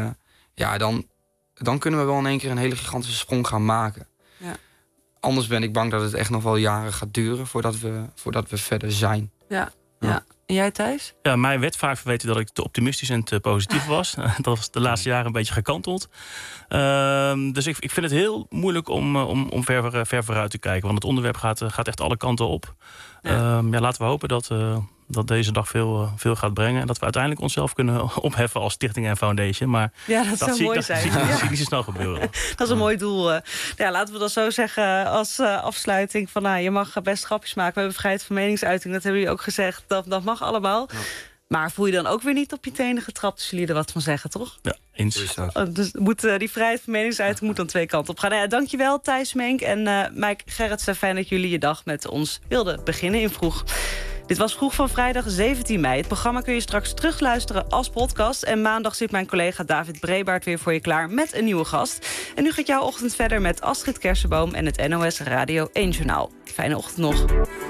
dan kunnen we wel in één keer een hele gigantische sprong gaan maken. Ja. Anders ben ik bang dat het echt nog wel jaren gaat duren voordat we verder zijn. Ja. En jij, Thijs? Ja, mij werd vaak verweten dat ik te optimistisch en te positief was. Dat was de laatste jaren een beetje gekanteld. Dus ik vind het heel moeilijk om ver vooruit te kijken. Want het onderwerp gaat echt alle kanten op. Laten we hopen dat deze dag veel gaat brengen. En dat we uiteindelijk onszelf kunnen opheffen als stichting en foundation. Maar dat zou mooi zijn. Dat zie ik niet zo snel gebeuren. Dat is een mooi doel. Laten we dat zo zeggen als afsluiting. Van, je mag best grapjes maken. We hebben vrijheid van meningsuiting. Dat hebben jullie ook gezegd. Dat mag allemaal. Ja. Maar voel je dan ook weer niet op je tenen getrapt als jullie er wat van zeggen, toch? Ja, eens. Dus die vrijheid van meningsuiting moet dan twee kanten op gaan. Dankjewel, Thijs Menk en Mike Gerritsen. Fijn dat jullie je dag met ons wilden beginnen in Vroeg. Dit was Vroeg van vrijdag 17 mei. Het programma kun je straks terugluisteren als podcast. En maandag zit mijn collega David Brebaert weer voor je klaar met een nieuwe gast. En nu gaat jouw ochtend verder met Astrid Kersenboom en het NOS Radio 1 Journaal. Fijne ochtend nog.